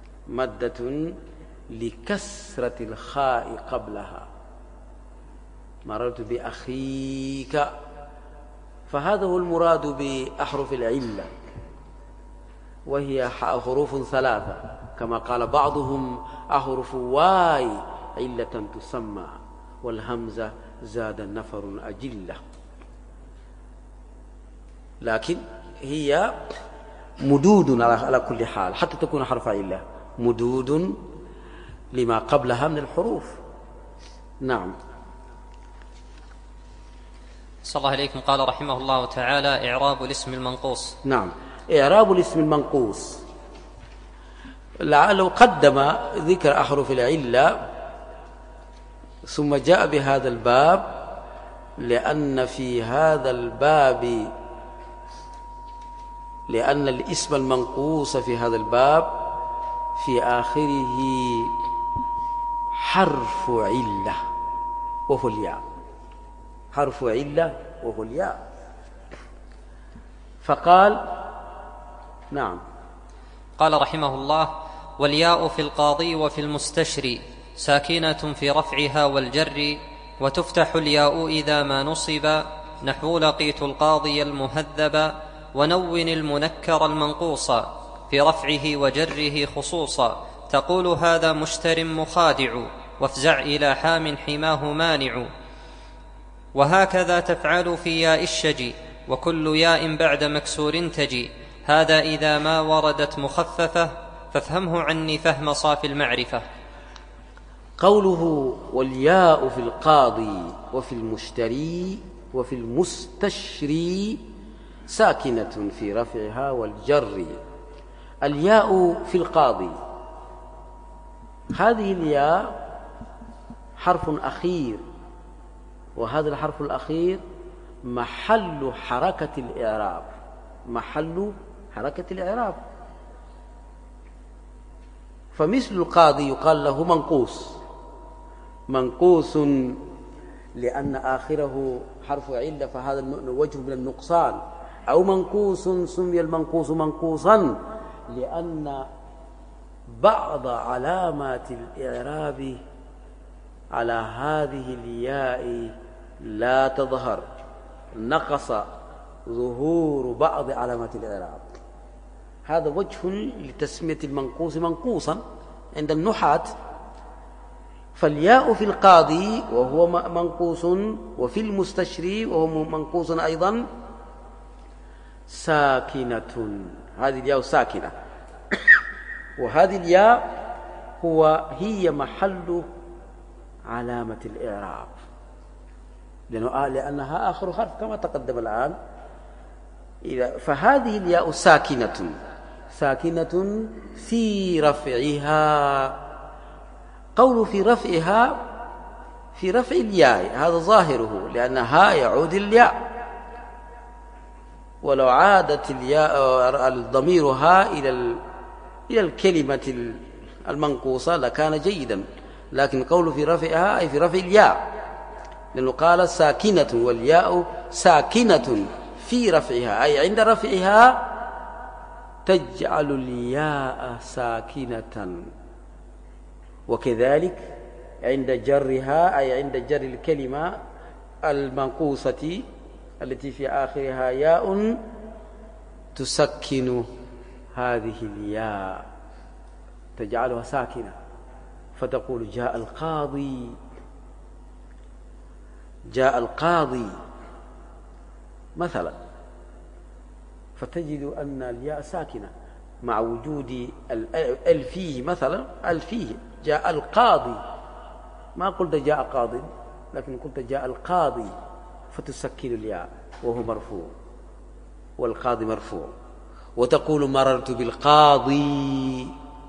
مادة لكسرة الخاء قبلها. مررت بأخيك، فهذا هو المراد بأحرف العلة، وهي حروف ثلاثة كما قال بعضهم: أحرف واي علة تسمى، والهمزة زاد نفر أجلة. لكن هي مدود على كل حال، حتى تكون حرف علة مدود لما قبلها من الحروف. نعم. صلى الله عليكم. قال رحمه الله تعالى: إعراب الاسم المنقوص. نعم، إعراب الاسم المنقوص. لعله قدم ذكر أحرف العلة ثم جاء بهذا الباب، لأن الاسم المنقوص في هذا الباب في آخره حرف علة وهو الياء، حرف علة وهو الياء. فقال: نعم. قال رحمه الله: والياء في القاضي وفي المستشري ساكنة في رفعها والجر، وتفتح الياء إذا ما نصب، نحو لقيت القاضي المهذب، ونون المنكر المنقوص في رفعه وجره خصوصا، تقول هذا مشتر مخادع، وافزع إلى حام حماه مانع. وهكذا تفعل في ياء الشجي، وكل ياء بعد مكسور تجي، هذا إذا ما وردت مخففة، فافهمه عني فهم صافي المعرفة. قوله: والياء في القاضي وفي المشتري وفي المستشري ساكنة في رفعها والجر. الياء في القاضي، هذه الياء حرف أخير، وهذا الحرف الأخير محل حركة الإعراب، محل حركة الإعراب. فمثل القاضي يقال له منقوص، منقوص لأن آخره حرف علة، فهذا وجه من النقصان. أو منقوص سمي المنقوص منقوصا لأن بعض علامات الإعراب على هذه الياء لا تظهر، نقص ظهور بعض علامات الإعراب. هذا وجه لتسمية المنقوص منقوصا عند النحاة. فالياء في القاضي وهو منقوص، وفي المستشري وهو منقوص أيضا ساكنة، هذه الياء ساكنة، وهذه الياء هي محل علامة الإعراب، لأنها آخر حرف كما تقدم الآن. فهذه الياء ساكنة، ساكنة في رفعها. قول في رفعها، في رفع الياء هذا ظاهره، لأنها يعود الياء، ولو عادت الياء الضميرها إلى الكلمة المنقوصة لكان جيدا، لكن قول في رفعها أي في رفع الياء، لأنه قال ساكنة، والياء ساكنة في رفعها أي عند رفعها تجعل الياء ساكنة، وكذلك عند جرها أي عند جر الكلمة المنقوصة التي في آخرها ياء تسكن هذه الياء، تجعلها ساكنة، فتقول جاء القاضي، جاء القاضي مثلا، فتجد أن الياء ساكنة مع وجود الفيه، مثلا الفيه جاء القاضي، ما قلت جاء قاض، لكن قلت جاء القاضي، فتسكن الياء وهو مرفوع، والقاضي مرفوع. وتقول مررت بالقاضي،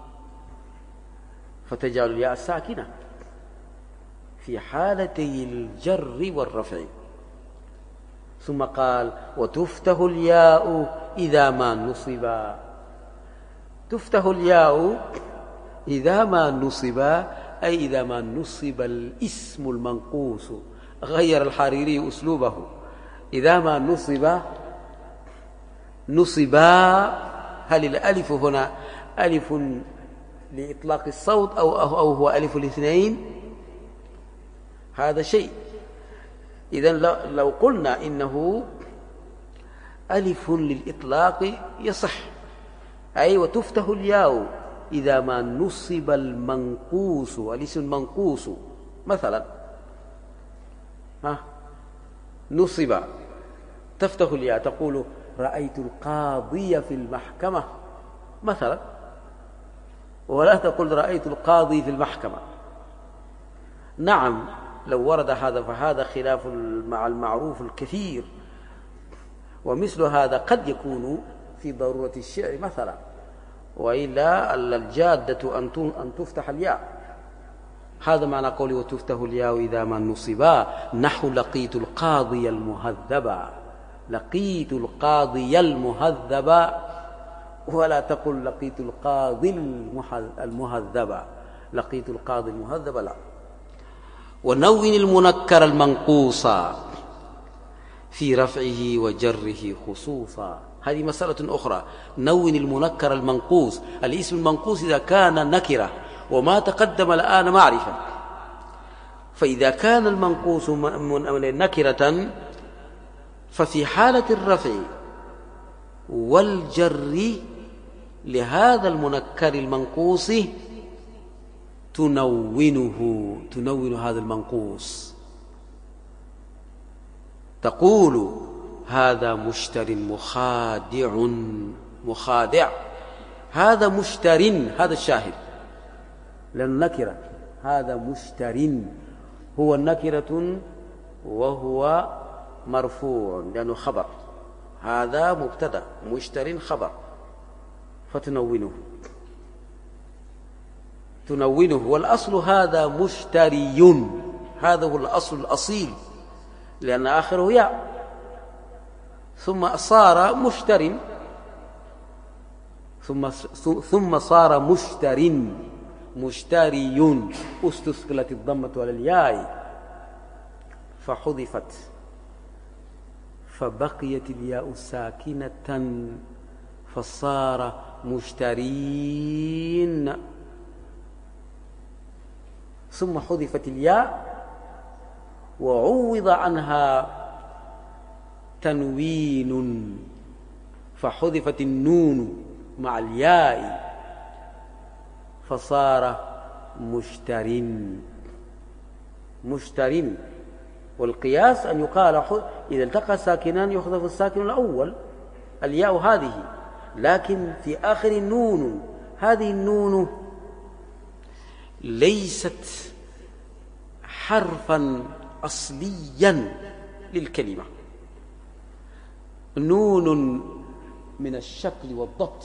فتجعل الياء ساكنة في حالتي الجر والرفع. ثم قال: وتفتح الياء إذا ما نصب. تفتح الياء إذا ما نصب أي إذا ما نصب الاسم المنقوص. غير الحريري أسلوبه، إذا ما نصب، هل الألف هنا ألف لإطلاق الصوت أو هو ألف الاثنين؟ هذا شيء. إذن لو قلنا إنه ألف للإطلاق يصح، أي وتفتح الياء إذا ما نصب المنقوص، الاسم المنقوص مثلا نصب، تفتح الياء تقول رأيت القاضي في المحكمة مثلا، ولا تقول رأيت القاضي في المحكمة. نعم لو ورد هذا فهذا خلاف مع المعروف الكثير، ومثل هذا قد يكون في ضرورة الشعر مثلا، وإلا الجادة أن تفتح الياء. هذا معنى قولي وتفتح الياء إذا ما نصبا، نحو لقيت القاضي المهذبا، لقيت القاضي المهذبا، ولا تقل لقيت القاضي المهذبا، لقيت القاضي المهذبا لا. ونون المنكر المنقوصا في رفعه وجره خصوصا، هذه مسألة أخرى. نون المنكر المنقوص، الاسم المنقوص إذا كان نكرة، وما تقدم الآن معرفة، فإذا كان المنقوص نكرة ففي حالة الرفع والجر لهذا المنكر المنقوص تنون هذا المنقوص، تقول هذا مشتر مخادع، هذا مشتر، هذا الشاهد للنكرة، هذا مشتر هو النكرة وهو مرفوع لأنه خبر، هذا مبتدأ، مشتر خبر، فتنونه، والأصل هذا مشتري، هذا هو الأصل الأصيل، لأن آخره ياء، ثم صار مشتر، ثم صار مشتري، استثقلت الضمة على الياء فحذفت، فبقيت الياء ساكنة فصار مشترين، ثم حذفت الياء وعوض عنها تنوين، فحذفت النون مع الياء فصار مشتر. والقياس أن يقال إذا التقى ساكنان يحذف الساكن الأول الياء هذه، لكن في آخر النون، هذه النون ليست حرفا أصليا للكلمة، نون من الشكل والضبط،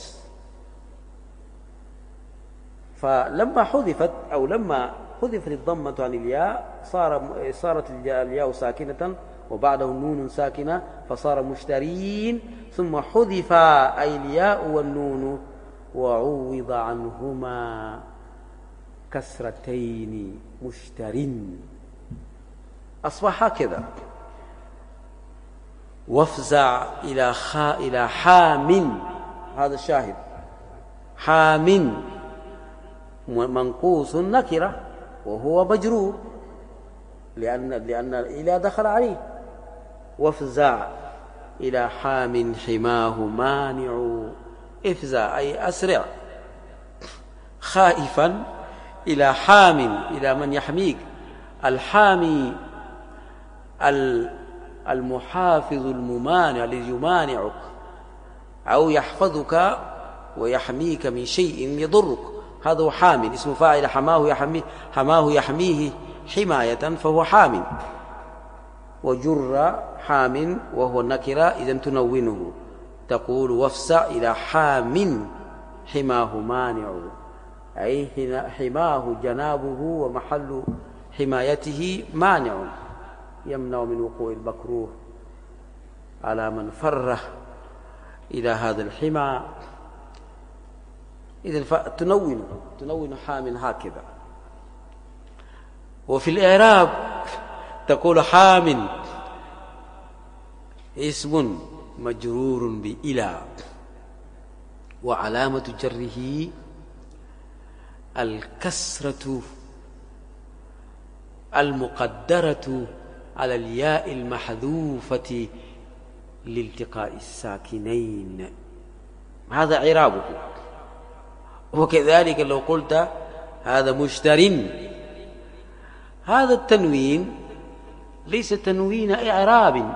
فلما حذفت أو لما حذفت الضمة عن الياء صارت الياء ساكنة وبعده النون ساكنة فصار مشترين، ثم حذف أي الياء والنون وعوض عنهما كسرتين مشترين، أصبح هكذا. وافزع إلى حام، هذا الشاهد، حام منقوص نكرة وهو مجرور لأن إلى دخل عليه. وافزع إلى حام حماه مانع، افزع أي أسرع، خائفا إلى حام، إلى من يحميك، الحامي المحافظ الممانع الذي يمانعك أو يحفظك ويحميك من شيء يضرك، هذا هو حامي، اسم فاعل حماه يحميه حماية فهو حامي، وجر حام وهو النكرة إذن تنونه، تقول وافزع إلى حام حماه مانع، أي حماه جنابه ومحل حمايته مانع، يمنع من وقوع المكروه على من فره إلى هذا الحمى. إذن تنون حام هكذا. وفي الإعراب تقول حام اسم مجرور بإلى، وعلامة جره الكسرة المقدرة على الياء المحذوفة لالتقاء الساكنين، هذا إعرابه. وكذلك لو قلت هذا مشتر، هذا التنوين ليس تنوين إعراب،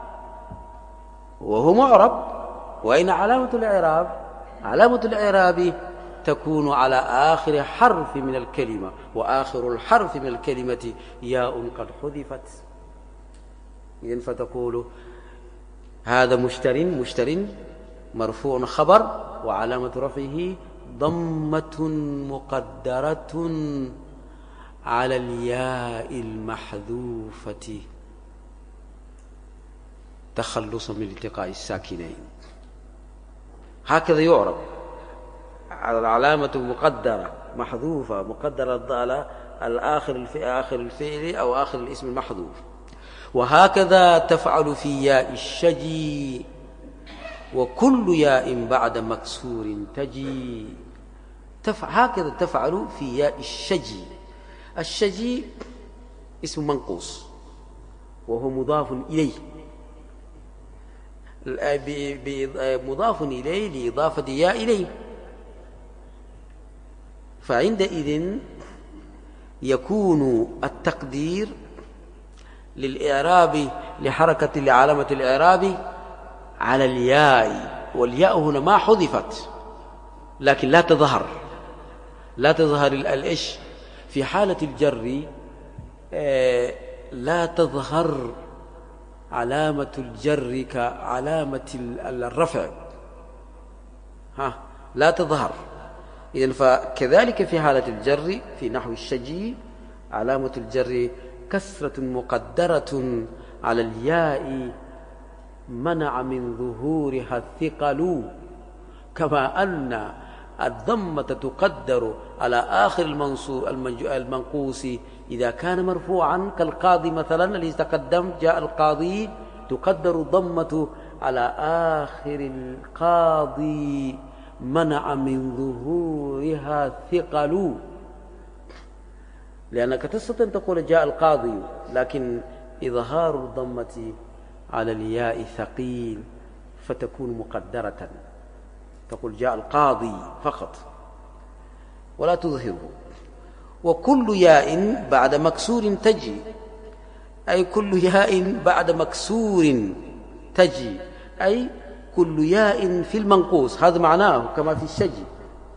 وهو معرب. وأين علامة الإعراب؟ علامة الإعراب تكون على آخر حرف من الكلمة، وآخر الحرف من الكلمة ياء قد حذفت. إذن فتقول هذا مشتر مرفوع خبر، وعلامة رفعه ضمة مقدرة على الياء المحذوفة تخلصا من التقاء الساكنين. هكذا يعرب، العلامة مقدرة محذوفة مقدرة على آخر الفعل أو آخر الاسم المحذوف. وهكذا تفعل في ياء الشجي، وكل ياء بعد مكسور تجي. هكذا تفعل في ياء الشجي. الشجي اسم منقوص وهو مضاف إليه، مضاف إليه لإضافة ياء إليه، فعندئذ يكون التقدير للإعراب لحركة لعلامة الإعراب على الياء، والياء هنا ما حذفت لكن لا تظهر الإيش في حالة الجر، لا تظهر علامة الجر كعلامة الرفع، لا تظهر. إذن فكذلك في حالة الجر في نحو الشجي علامة الجر كسرة مقدرة على الياء منع من ظهورها الثقل، كما أن الضمة تقدر على آخر المنقوص إذا كان مرفوعا كالقاضي مثلا الذي تقدم جاء القاضي، تقدر الضمة على آخر القاضي منع من ظهورها ثقل، لأنك تستطيع أن تقول جاء القاضي، لكن إظهار الضمة على الياء ثقيل فتكون مقدرة، تقول جاء القاضي فقط ولا تظهره. وكل ياء بعد مكسور تجي، أي كل ياء بعد مكسور تجي، أي كل ياء في المنقوص، هذا معناه كما في الشجي،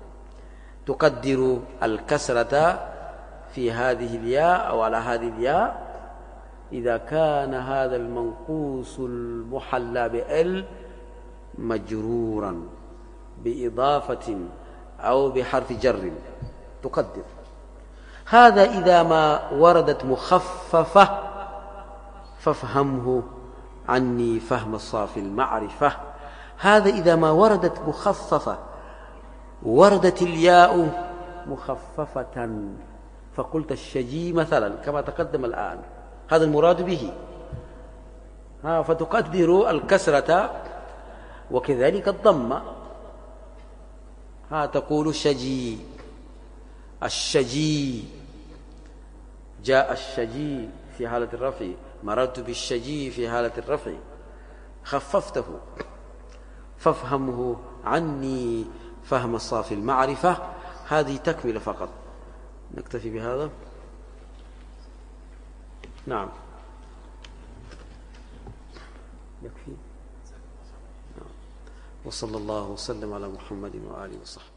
تقدر الكسرة في هذه الياء أو على هذه الياء إذا كان هذا المنقوص المحلى بال مجرورا بإضافة أو بحرف جر تقدر. هذا إذا ما وردت مخففة فافهمه عني فهم الصافي المعرفة. هذا إذا ما وردت مخففة، وردت الياء مخففة فقلت الشجي مثلا كما تقدم الآن، هذا المراد به، فتقدر الكسرة وكذلك الضمة، تقول الشجي، الشجي جاء الشجي في حالة الرفع، مررت بالشجي في حالة الرفع، خففته فافهمه عني فهم الصافي المعرفة. هذه تكمل فقط، نكتفي بهذا. نعم يكفي. وصلى الله وسلم على محمد وآله وصحبه.